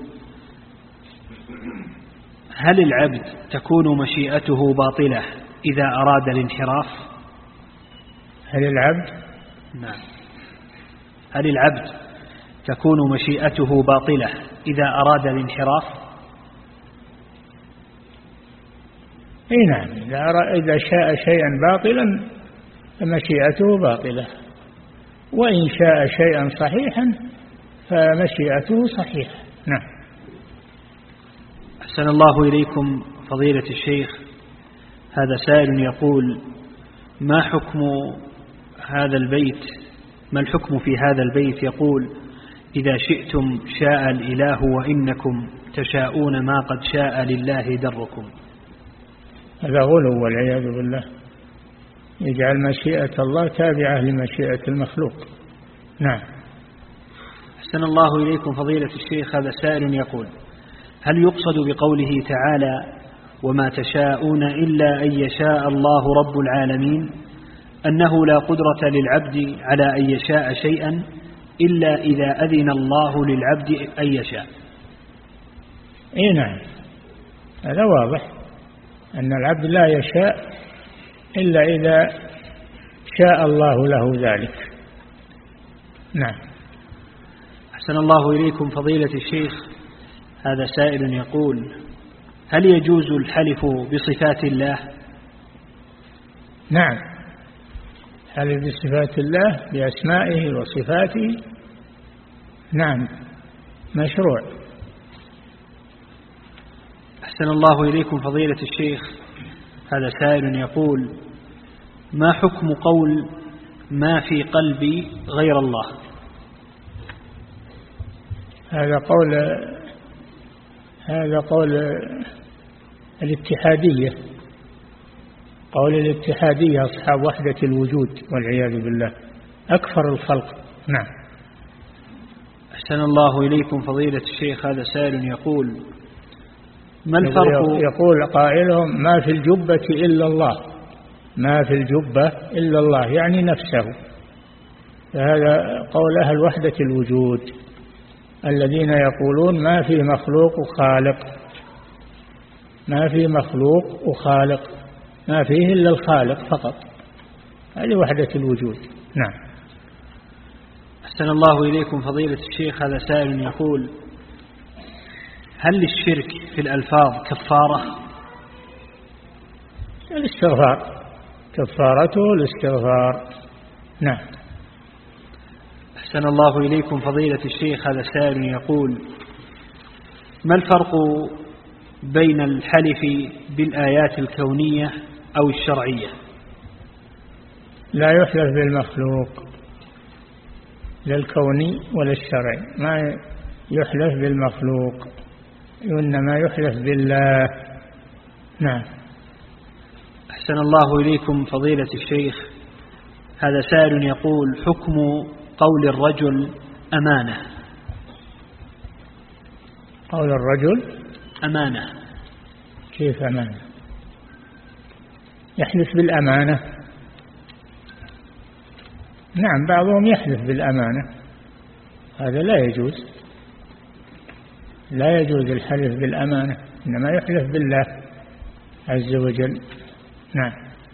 هل العبد تكون مشيئته باطلة إذا أراد الانحراف؟ هل العبد؟ نعم. هل العبد تكون مشيئته باطلة إذا أراد الانحراف؟ اي نعم، إذا شاء شيئا باطلا فمشيئته باطلة، وإن شاء شيئا صحيحا فمشيئته صحيحة. نعم. أحسن الله إليكم فضيلة الشيخ، هذا سائل يقول: ما حكم هذا البيت؟ ما الحكم في هذا البيت؟ يقول: إذا شئتم شاء الإله وإنكم تشاءون ما قد شاء لله دركم. هذا غلو والعياذ بالله، يجعل مشيئة الله تابعة لمشيئة المخلوق. نعم. أحسن الله إليكم فضيلة الشيخ، هذا سائل يقول: هل يقصد بقوله تعالى: وما تشاءون إلا أن يشاء الله رب العالمين، أنه لا قدرة للعبد على أن يشاء شيئا إلا إذا أذن الله للعبد أن يشاء؟ إيه نعم، هذا واضح أن العبد لا يشاء إلا إذا شاء الله له ذلك. نعم. أحسن الله إليكم فضيلة الشيخ، هذا سائل يقول: هل يجوز الحلف بصفات الله؟ نعم، الحلف بصفات الله، بأسمائه وصفاته، نعم، مشروع. أحسن الله إليكم فضيلة الشيخ، هذا سائل يقول: ما حكم قول ما في قلبي غير الله. هذا قول الاتحادية، قول الاتحادية أصحاب وحدة الوجود والعياذ بالله، أكفر الخلق. نعم. أحسن الله إليكم فضيلة الشيخ، هذا سائل يقول: ما الفرق؟ يقول قائلهم: ما في الجبة إلا الله، ما في الجبة إلا الله، يعني نفسه. فهذا قول أهل وحدة الوجود الذين يقولون ما في مخلوق وخالق، ما في مخلوق وخالق، ما فيه إلا الخالق فقط. هذه وحدة الوجود. نعم. أحسن الله إليكم فضيلة الشيخ، هذا سائل يقول: هل للشرك في الألفاظ كفارة؟ الاستغفار، كفارته الاستغفار. نعم. أحسن الله إليكم فضيلة الشيخ، هذا سائل يقول: ما الفرق بين الحلف بالآيات الكونية أو الشرعية؟ لا يحلف بالمخلوق، لا الكوني ولا الشرعي، ما يحلف بالمخلوق، إنما يحلف بالله. نعم. أحسن الله إليكم فضيلة الشيخ، هذا سائل يقول: حكم قول الرجل أمانة. قول الرجل أمانة. كيف أمانة؟ يحلف بالأمانة. نعم، بعضهم يحلف بالأمانة، هذا لا يجوز، لا يجوز الحلف بالأمانة، إنما يحلف بالله عز وجل. نعم.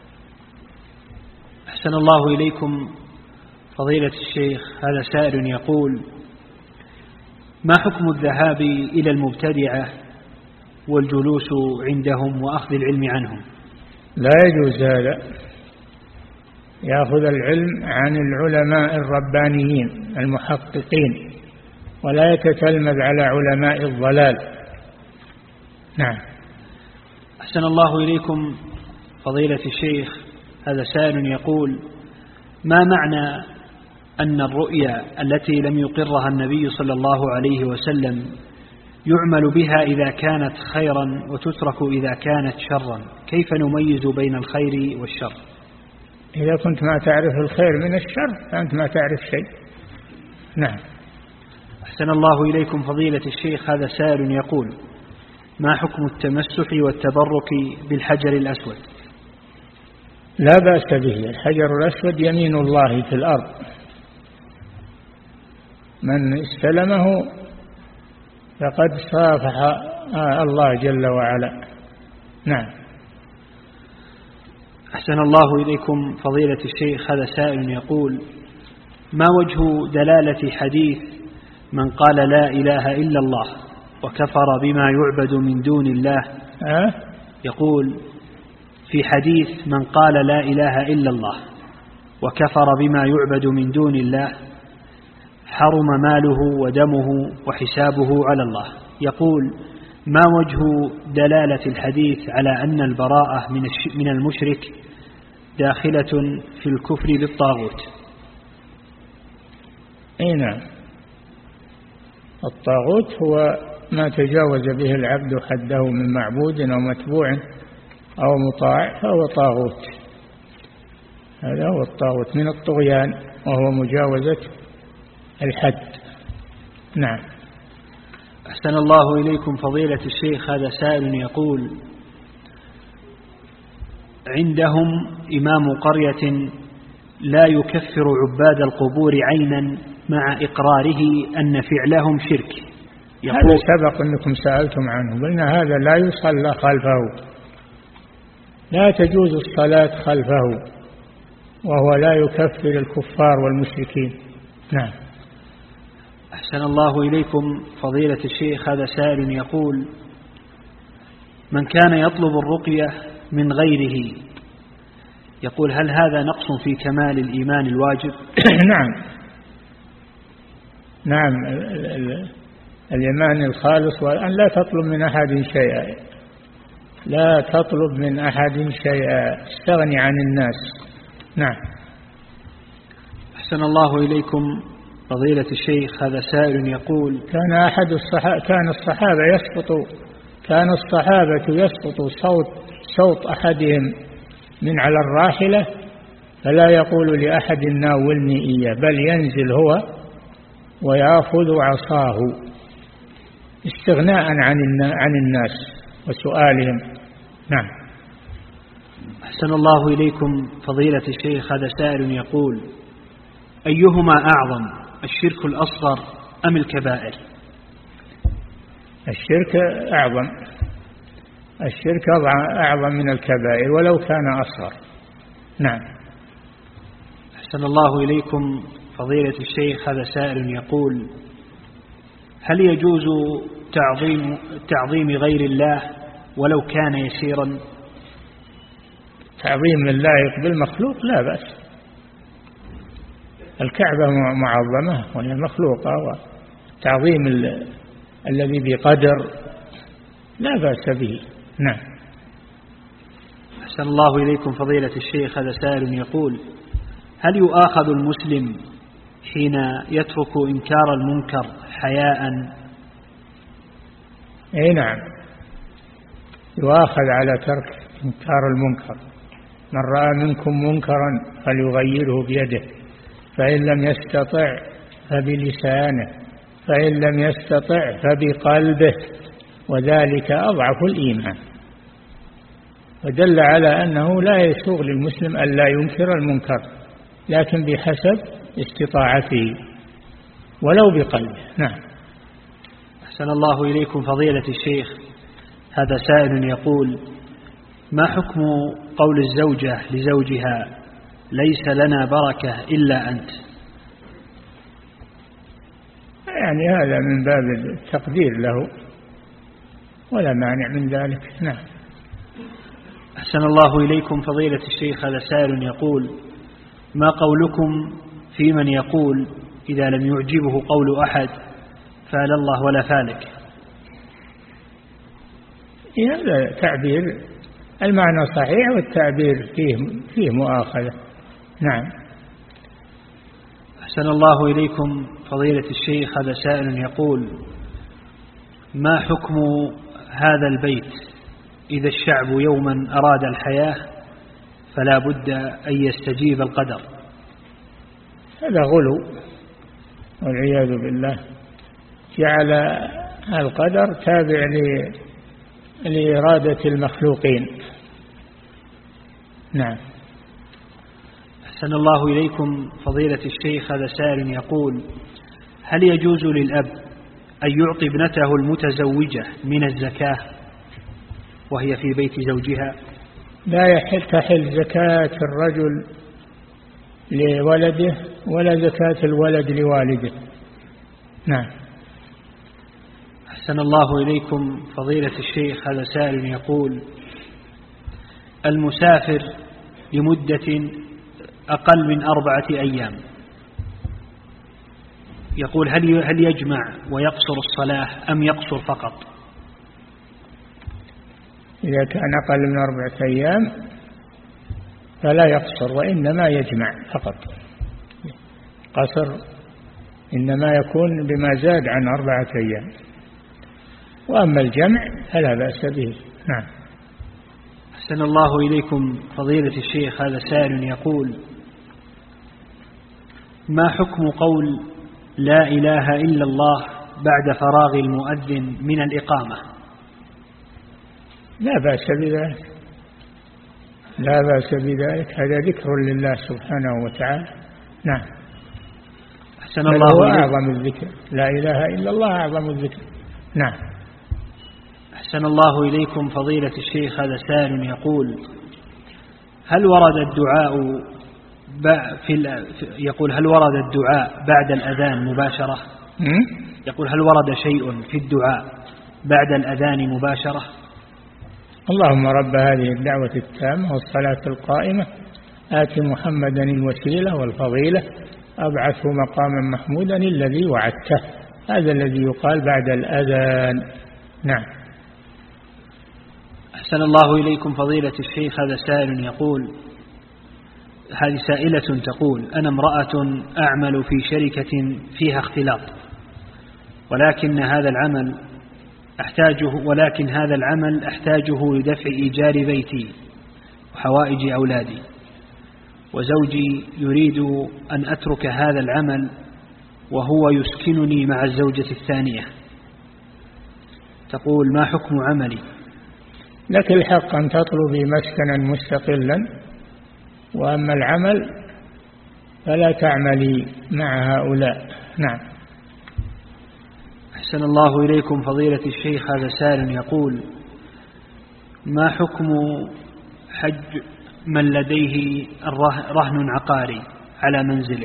أحسن الله إليكم فضيلة الشيخ، هذا سائل يقول: ما حكم الذهاب إلى المبتدعة والجلوس عندهم وأخذ العلم عنهم؟ لا يجوز هذا، يأخذ العلم عن العلماء الربانيين المحققين، ولا يتتلمذ على علماء الضلال. نعم. أحسن الله إليكم فضيلة الشيخ، هذا سائل يقول: ما معنى أن الرؤيا التي لم يقرها النبي صلى الله عليه وسلم يعمل بها إذا كانت خيرا وتترك إذا كانت شرا؟ كيف نميز بين الخير والشر؟ إذا كنت ما تعرف الخير من الشر فأنت ما تعرف شيء. نعم. أحسن الله إليكم فضيلة الشيخ، هذا سائل يقول: ما حكم التمسح والتبرك بالحجر الأسود؟ لا بأس به، الحجر الأسود يمين الله في الأرض، من استلمه فقد صافح الله جل وعلا. نعم. أحسن الله إليكم فضيلة الشيخ، هذا سائل يقول: ما وجه دلالة حديث من قال لا إله إلا الله وكفر بما يعبد من دون الله؟ يقول: في حديث من قال لا إله إلا الله وكفر بما يعبد من دون الله حرم ماله ودمه وحسابه على الله. يقول: ما وجه دلالة الحديث على أن البراءة من المشرك داخلة في الكفر بالطاغوت؟ نعم، الطاغوت هو ما تجاوز به العبد حده من معبود أو متبوع أو مطاع، فهو طاغوت. هذا هو الطاغوت من الطغيان، وهو مجاوزة الحد. نعم. أحسن الله إليكم فضيلة الشيخ، هذا سائل يقول: عندهم إمام قرية لا يكفر عباد القبور عينا مع إقراره أن فعلهم شرك. هذا سبق أنكم سألتم عنه، قلنا هذا لا يصلى خلفه، لا تجوز الصلاة خلفه، وهو لا يكفر الكفار والمشركين. نعم. أحسن الله إليكم فضيلة الشيخ، هذا سائل يقول: من كان يطلب الرقية من غيره، يقول: هل هذا نقص في كمال الإيمان الواجب؟ نعم. نعم، الإيمان الخالص، وأن لا تطلب من أحد شيئا، لا تطلب من أحد شيئا، استغني عن الناس. نعم. أحسن الله إليكم فضيلة الشيخ. هذا سائل يقول: كان الصحابة يسقط صوت أحدهم من على الراحلة فلا يقول لأحد ناولني إياه، بل ينزل هو ويأخذ عصاه استغناء عن الناس وسؤالهم. نعم. أحسن الله إليكم فضيلة الشيخ. هذا سائل يقول: أيهما أعظم، الشرك الأصغر أم الكبائر؟ الشرك أعظم من الكبائر ولو كان أصغر. نعم. أحسن الله إليكم فضيلة الشيخ. هذا سائل يقول: هل يجوز تعظيم غير الله ولو كان يسيرا؟ تعظيم الله بالمخلوق لا بأس. الكعبة معظمة وهي مخلوقة، والتعظيم الذي بقدر لا بأس به. نعم. أحسن الله إليكم فضيلة الشيخ. هذا سائل يقول: هل يؤاخذ المسلم حين يترك إنكار المنكر حياء؟ أي نعم، يؤاخذ على ترك إنكار المنكر. من رأى منكم منكرا فليغيره بيده، فإن لم يستطع فبلسانه، فإن لم يستطع فبقلبه، وذلك أضعف الإيمان. ودل على أنه لا يسوغ للمسلم أن لا ينكر المنكر، لكن بحسب استطاعته ولو بقلبه. نعم. أحسن الله إليكم فضيلة الشيخ. هذا سائل يقول: ما حكم قول الزوجة لزوجها: ليس لنا بركة إلا أنت؟ يعني هذا من باب التقدير له ولا مانع من ذلك. نعم. أحسن الله إليكم فضيلة الشيخ. هذا سائل يقول: ما قولكم في من يقول إذا لم يعجبه قول أحد فعل الله ولا فالك؟ هذا تعبير، المعنى صحيح والتعبير فيه مؤاخذة. نعم. أحسن الله إليكم فضيلة الشيخ. هذا سائل يقول: ما حكم هذا البيت إذا الشعب يوما أراد الحياة فلا بد أن يستجيب القدر؟ هذا غلو والعياذ بالله، جعل القدر تابع لإرادة المخلوقين. نعم. أحسن الله إليكم فضيلة الشيخ. هذا سائل يقول: هل يجوز للأب أن يعطي ابنته المتزوجة من الزكاة وهي في بيت زوجها؟ لا تحل زكاة الرجل لولده ولا زكاة الولد لوالده. نعم. أحسن الله إليكم فضيلة الشيخ. هذا سائل يقول: المسافر لمدة أقل من 4 أيام، يقول: هل يجمع ويقصر الصلاة أم يقصر فقط؟ إذا كان أقل من 4 أيام فلا يقصر، وإنما يجمع فقط. قصر إنما يكون بما زاد عن 4 أيام، وأما الجمع فلا بأس به. نعم. أحسن الله إليكم فضيلة الشيخ. هذا سائل يقول: ما حكم قول لا إله إلا الله بعد فراغ المؤذن من الإقامة؟ لا بأس بذلك، لا بأس بذلك، هذا ذكر لله سبحانه وتعالى. نعم. أحسن الله إليكم. أعظم الذكر، لا إله إلا الله أعظم الذكر. نعم. أحسن الله إليكم فضيلة الشيخ. هذا سائل يقول: هل ورد الدعاء هل ورد الدعاء بعد الأذان مباشرة؟ يقول: هل ورد شيء في الدعاء بعد الأذان مباشرة؟ اللهم رب هذه الدعوة التامة والصلاة القائمة آت محمدا الوسيلة والفضيلة أبعثه مقاما محمودا الذي وعدته. هذا الذي يقال بعد الأذان. نعم. أحسن الله إليكم فضيلة الشيخ. هذا سائل يقول: هذه سائلة تقول: أنا امرأة أعمل في شركة فيها اختلاط، ولكن هذا العمل أحتاجه لدفع إيجار بيتي وحوائج أولادي، وزوجي يريد أن أترك هذا العمل وهو يسكنني مع الزوجة الثانية. تقول: ما حكم عملي؟ لك الحق أن تطلبي مسكنا مستقلا، وأما العمل فلا تعملي مع هؤلاء. نعم. أحسن الله إليكم فضيلة الشيخ، هذا سائل يقول: ما حكم حج من لديه رهن عقاري على منزله؟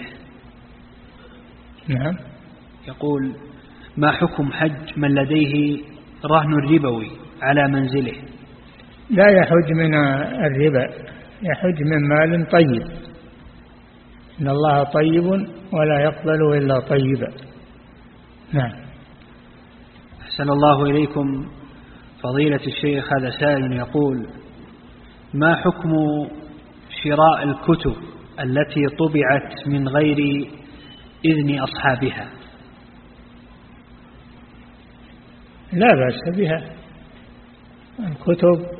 نعم. يقول: ما حكم حج من لديه رهن ربوي على منزله؟ لا يحج من الربا، يحج من مال طيب، إن الله طيب ولا يقبل إلا طيبا. نعم. أحسن الله إليكم فضيلة الشيخ، هذا سائل يقول: ما حكم شراء الكتب التي طبعت من غير إذن أصحابها؟ لا بأس بها، الكتب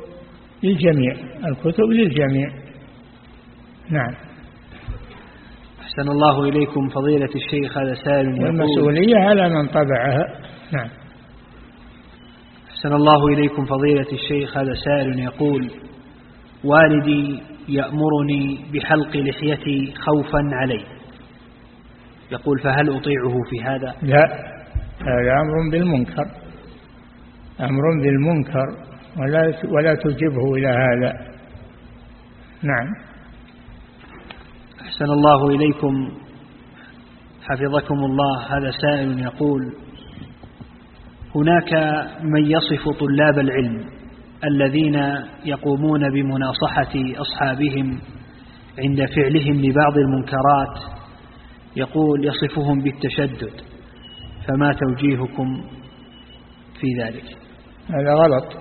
للجميع. نعم. أحسن الله إليكم فضيلة الشيخ، هذا سائل يقول: والمسؤولية على من طبعها. نعم. أحسن الله إليكم فضيلة الشيخ، هذا سائل يقول: والدي يأمرني بحلق لحيتي خوفا علي، يقول: فهل أطيعه في هذا؟ لا، هذا أمر بالمنكر ولا تجبه إلى هذا. نعم. أحسن الله إليكم حفظكم الله، هذا سائل يقول: هناك من يصف طلاب العلم الذين يقومون بمناصحة أصحابهم عند فعلهم لبعض المنكرات، يقول يصفهم بالتشدد، فما توجيهكم في ذلك؟ هذا غلط.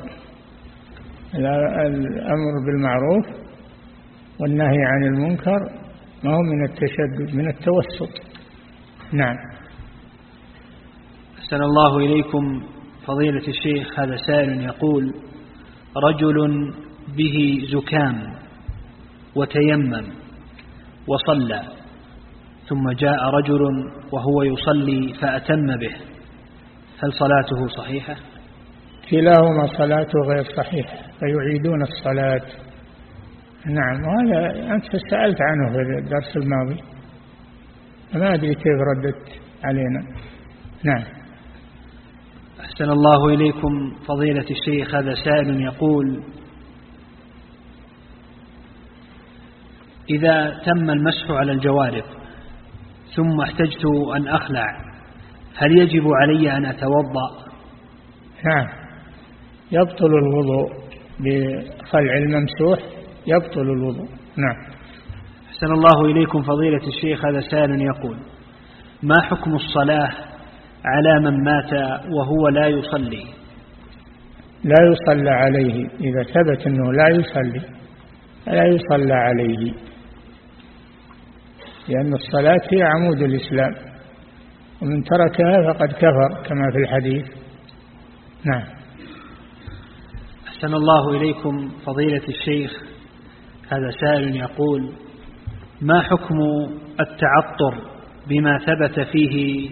الأمر بالمعروف والنهي عن المنكر ما هو من التشدد، من التوسط. نعم. أحسن الله إليكم فضيلة الشيخ، هذا سائل يقول: رجل به زكام وتيمم وصلى، ثم جاء رجل وهو يصلي فأتم به، هل صلاته صحيحة؟ كلاهما صلاته غير صحيحة، فيعيدون الصلاة. نعم. وهذا أنت سألت عنه في الدرس الماضي، ما أدري كيف ردت علينا. نعم. أحسن الله إليكم فضيلة الشيخ، هذا سائل يقول: إذا تم المسح على الجوارب ثم احتجت أن أخلع، هل يجب علي أن أتوضأ؟ نعم، يبطل الوضوء بخلع الممسوح، يبطل الوضوء. نعم. أحسن الله إليكم فضيلة الشيخ، هذا سائل يقول: ما حكم الصلاة على من مات وهو لا يصلي؟ لا يصلى عليه، إذا ثبت أنه لا يصلي فلا يصلى عليه، لأن الصلاة هي عمود الإسلام، ومن تركها فقد كفر كما في الحديث. نعم. أحسن الله إليكم فضيلة الشيخ، هذا سائل يقول: ما حكم التعطر بما ثبت فيه،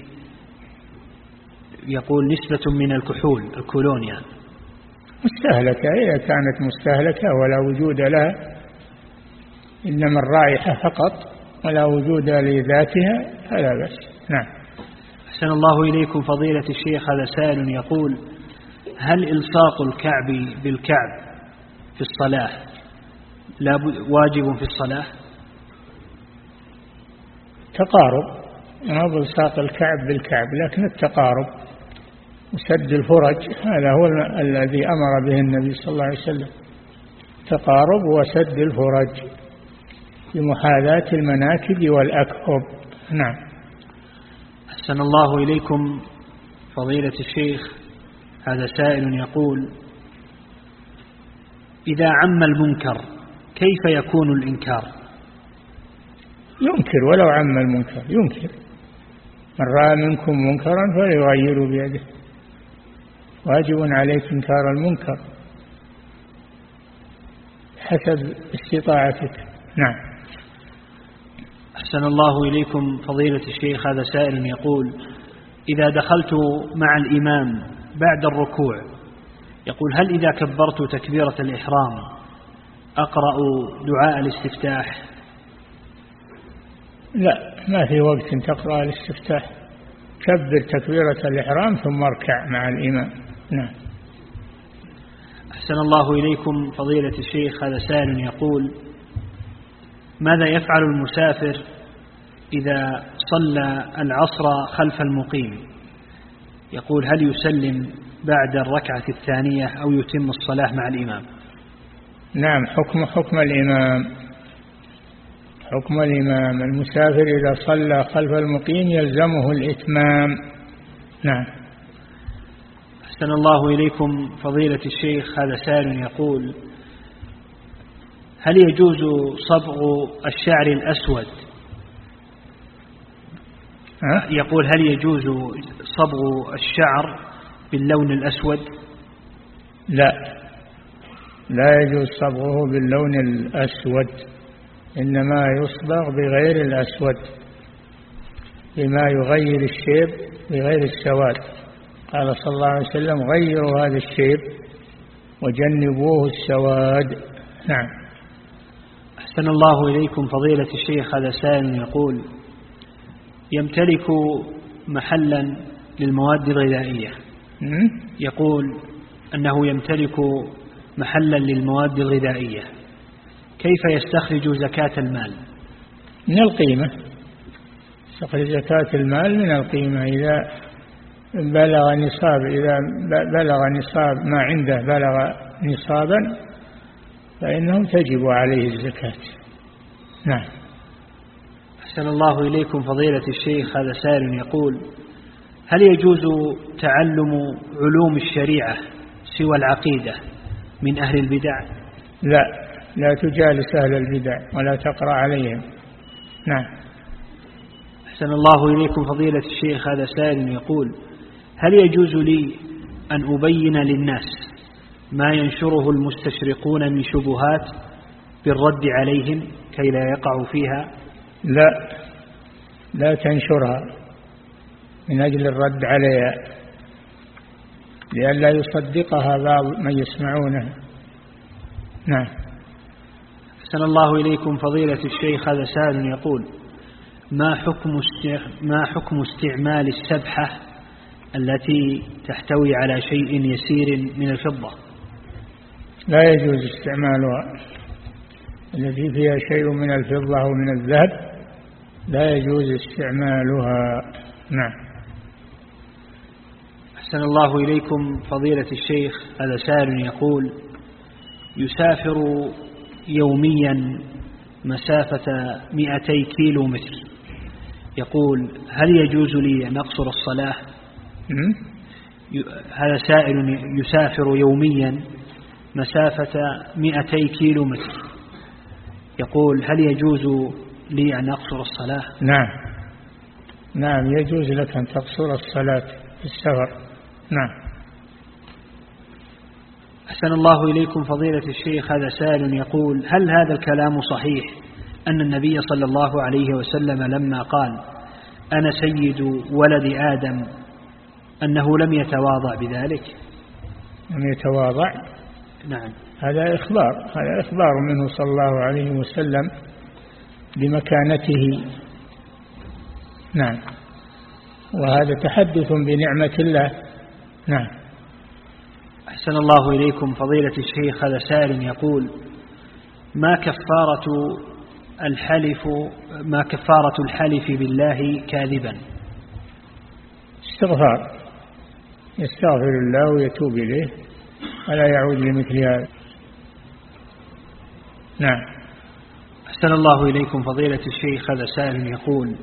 يقول نسبة من الكحول الكولونيا؟ مستهلكة، إذا كانت مستهلكة ولا وجود لها، إنما الرائحة فقط ولا وجود لذاتها فلا بأس. نعم. أحسن الله إليكم فضيلة الشيخ، هذا سائل يقول: هل إلصاق الكعب بالكعب في الصلاة واجب في الصلاة؟ تقارب، ما بلصاق الكعب بالكعب، لكن التقارب وسد الفرج هذا هو الذي أمر به النبي صلى الله عليه وسلم، تقارب وسد الفرج بمحاذاة المناكب والأكهب. نعم. أحسن الله إليكم فضيلة الشيخ، هذا سائل يقول: إذا عم المنكر كيف يكون الإنكار؟ ينكر ولو عم المنكر، ينكر. من رأى منكم منكرا فليغيره بيده، واجب عليك إنكار المنكر حسب استطاعتك. نعم. أحسن الله إليكم فضيلة الشيخ. هذا سائل يقول: إذا دخلت مع الإمام بعد الركوع، يقول هل إذا كبرت تكبيرة الإحرام أقرأ دعاء الاستفتاح؟ لا، ما في وقت تقرأ الاستفتاح، كبر تكبيرة الإحرام ثم اركع مع الإمام. نعم. أحسن الله إليكم فضيلة الشيخ. هذا سائل يقول: ماذا يفعل المسافر إذا صلى العصر خلف المقيم؟ يقول هل يسلم بعد الركعة الثانية أو يتم الصلاة مع الإمام؟ نعم، حكم الإمام، حكم الإمام. المسافر إذا صلى خلف المقيم يلزمه الإتمام. نعم. أحسن الله إليكم فضيلة الشيخ. هذا سائل يقول: هل يجوز صبغ الشعر الأسود؟ يقول هل يجوز صبغ الشعر باللون الأسود؟ لا، لا يجوز صبغه باللون الأسود، إنما يصبغ بغير الأسود، بما يغير الشيب بغير السواد. قال صلى الله عليه وسلم: غيروا هذا الشيب وجنبوه السواد. نعم. أحسن الله إليكم فضيلة الشيخ. هذا سائل يقول: يمتلك محلا للمواد الغذائية، يقول أنه يمتلك محلا للمواد الغذائية، كيف يستخرج زكاة المال؟ من القيمة، يستخرج زكاة المال من القيمة. إذا بلغ نصاب، إذا بلغ نصاب ما عنده بلغ نصابا فإنه تجب عليه الزكاة. نعم. أحسن الله إليكم فضيلة الشيخ. هذا سائل يقول: هل يجوز تعلم علوم الشريعة سوى العقيدة من أهل البدع؟ لا، لا تجالس أهل البدع ولا تقرأ عليهم. نعم. أحسن الله إليكم فضيلة الشيخ. هذا سائل يقول: هل يجوز لي أن أبين للناس ما ينشره المستشرقون من شبهات بالرد عليهم كي لا يقعوا فيها؟ لا، لا تنشرها من أجل الرد عليها، لئلا يصدقها بعض من يسمعونه. نعم. أحسن الله إليكم فضيلة الشيخ. هذا سائل يقول: ما حكم استعمال السبحة التي تحتوي على شيء يسير من الفضة؟ لا يجوز استعمالها، التي فيها شيء من الفضة أو من الذهب لا يجوز استعمالها. نعم. أحسن الله إليكم فضيلة الشيخ. هذا سائل يقول: يسافر يوميا مسافة 200 كيلو متر، يقول هل يجوز لي أن أقصر الصلاة؟ هذا سائل يسافر يوميا مسافة 200 كيلو متر، يقول هل يجوز لي أن أقصر الصلاة؟ نعم، نعم يجوز لك أن تقصر الصلاة في السفر. نعم. أحسن الله إليكم فضيلة الشيخ. هذا سائل يقول: هل هذا الكلام صحيح أن النبي صلى الله عليه وسلم لما قال أنا سيد ولد آدم أنه لم يتواضع بذلك؟ لم يتواضع؟ نعم. هذا إخبار منه صلى الله عليه وسلم بمكانته. نعم. وهذا تحدث بنعمة الله. نعم. أحسن الله إليكم فضيلة الشيخ. هذا سائل يقول: ما كفارة الحلف بالله كاذبا؟ استغفار، يستغفر الله ويتوب إليه ولا يعود لمثل هذا. نعم. أحسن الله إليكم فضيلة الشيخ. هذا سائل يقول: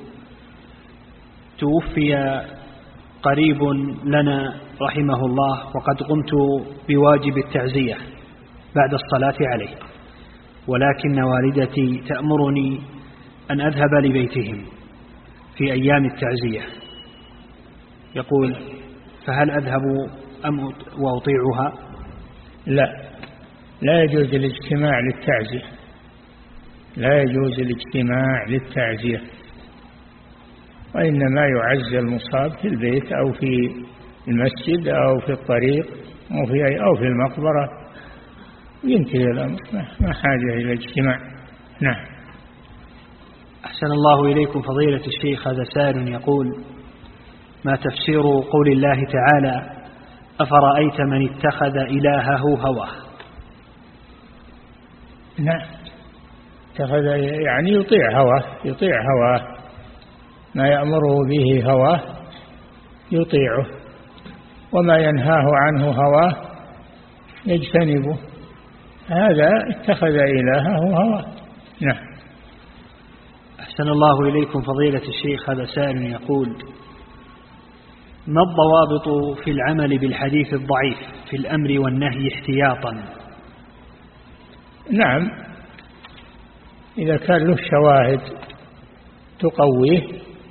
توفي قريب لنا رحمه الله وقد قمت بواجب التعزية بعد الصلاة عليه، ولكن والدتي تأمرني أن أذهب لبيتهم في أيام التعزية. يقول: فهل أذهب أم وأطيعها؟ لا يجوز الاجتماع للتعزية، لا يجوز الاجتماع للتعزية، وإنما يعزى المصاب في البيت أو في المسجد أو في الطريق أو في المقبرة، ينتهي الأمر، ما حاجة إلى الاجتماع. نعم. أحسن الله إليكم فضيلة الشيخ، هذا سائل يقول: ما تفسير قول الله تعالى: أفرأيت من اتخذ إلهه هواه؟ نعم، اتخذ يعني يطيع هواه، ما يأمره به هواه يطيعه، وما ينهاه عنه هواه يجتنبه، هذا اتخذ إلهه هواه. نعم. أحسن الله إليكم فضيلة الشيخ، هذا سائل يقول: ما الضوابط في العمل بالحديث الضعيف في الأمر والنهي احتياطا؟ نعم، إذا كان له شواهد تقويه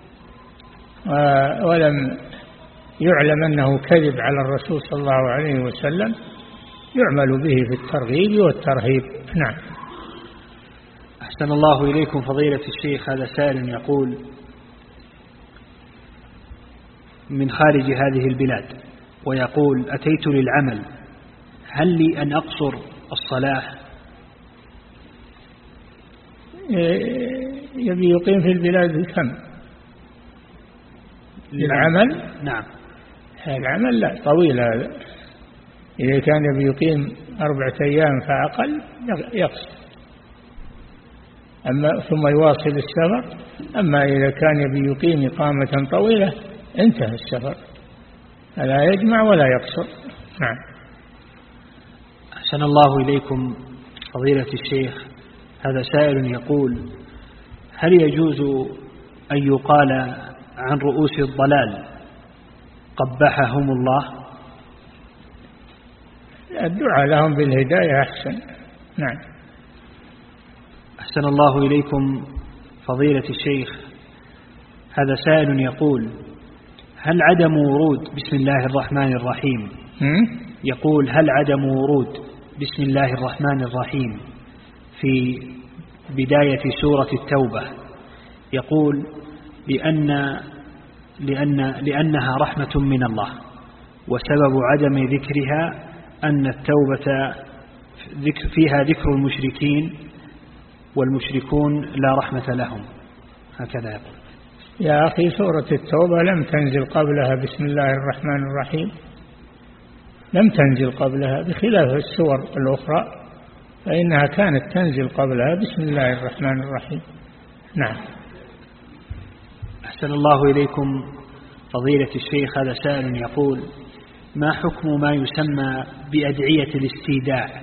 ولم يعلم أنه كذب على الرسول صلى الله عليه وسلم يعمل به في الترغيب والترهيب. نعم. أحسن الله إليكم فضيلة الشيخ، هذا سائل يقول: من خارج هذه البلاد، ويقول: أتيت للعمل، هل لي أن أقصر الصلاة؟ يبي يقيم في البلاد كم؟ للعمل؟ نعم. العمل لا، طويل هذا، إذا كان يبي يقيم 4 أيام فأقل يقصر، ثم يواصل السفر. أما إذا كان يبي يقيم إقامة طويلة انتهى السفر، لا يجمع ولا يقصر. نعم. أحسن الله إليكم فضيلة الشيخ، هذا سائل يقول: هل يجوز أن يقال عن رؤوس الضلال قبحهم الله؟ الدعاء لهم بالهداية أحسن. نعم. أحسن الله إليكم فضيلة الشيخ، هذا سائل يقول: هل عدم ورود بسم الله الرحمن الرحيم يقول: هل عدم ورود بسم الله الرحمن الرحيم في بداية سورة التوبة يقول لأنها رحمة من الله، وسبب عدم ذكرها أن التوبة فيها ذكر المشركين والمشركون لا رحمة لهم، هكذا يقول. يا أخي، سورة التوبة لم تنزل قبلها بسم الله الرحمن الرحيم، لم تنزل قبلها، بخلاف السور الأخرى فإنها كانت تنزل قبلها بسم الله الرحمن الرحيم. نعم. أحسن الله إليكم فضيلة الشيخ، هذا سائل يقول: ما حكم ما يسمى بأدعية الاستيداع؟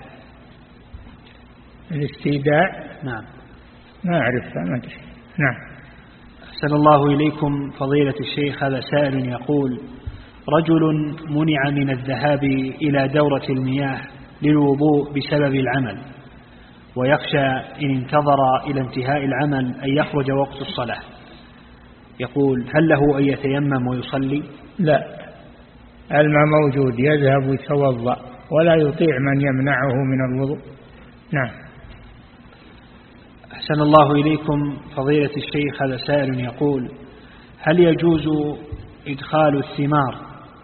الاستيداع؟ نعم. ما أعرفها، ما أدري. نعم. أحسن الله إليكم فضيلة الشيخ، هذا سائل يقول: رجل منع من الذهاب إلى دورة المياه للوضوء بسبب العمل، ويخشى إن انتظر إلى انتهاء العمل أن يخرج وقت الصلاة، يقول: هل له أن يتيمم ويصلي؟ لا، الماء موجود، يذهب ويتوضأ، ولا يطيع من يمنعه من الوضوء. نعم. أحسن الله إليكم فضيلة الشيخ، هذا سائل يقول: هل يجوز إدخال الثمار؟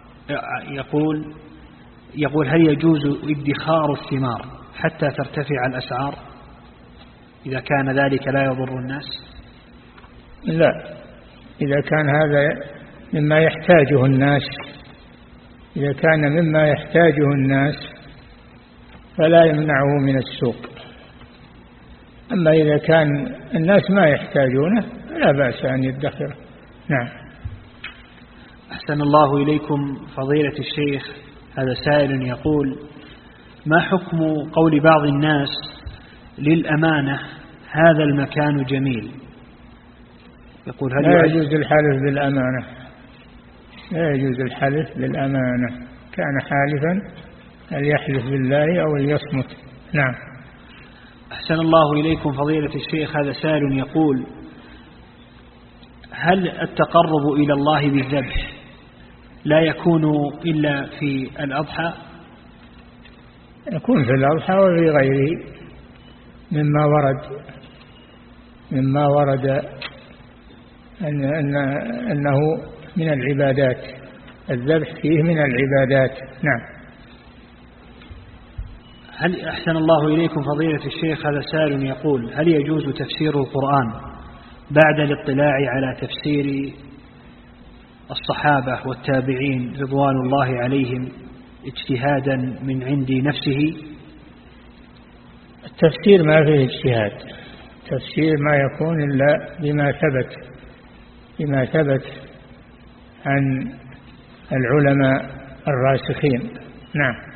يقول هل يجوز ادخار الثمار حتى ترتفع الأسعار إذا كان ذلك لا يضر الناس؟ لا، إذا كان هذا مما يحتاجه الناس، إذا كان مما يحتاجه الناس فلا يمنعه من السوق. أما إذا كان الناس ما يحتاجونه لا بأس أن يدخره. نعم. أحسن الله إليكم فضيلة الشيخ، هذا سائل يقول: ما حكم قول بعض الناس للأمانة هذا المكان جميل؟ يقول: هل لا يجوز الحلف بالأمانة، لا يجوز الحلف بالأمانة، كان حالفا هل يحلف بالله أو يصمت. نعم. أحسن الله إليكم فضيلة الشيخ، هذا سائل يقول: هل التقرب إلى الله بالذبح لا يكون إلا في الأضحى؟ يكون في الأضحى وفي غيره مما ورد أنه من العبادات، الذبح فيه من العبادات. نعم. هل أحسن الله إليكم فضيلة الشيخ، هذا سائل يقول: هل يجوز تفسير القرآن بعد الاطلاع على تفسير الصحابة والتابعين رضوان الله عليهم اجتهادا من عند نفسه؟ التفسير ما فيه اجتهاد، التفسير ما يكون إلا بما ثبت عن العلماء الراسخين. نعم.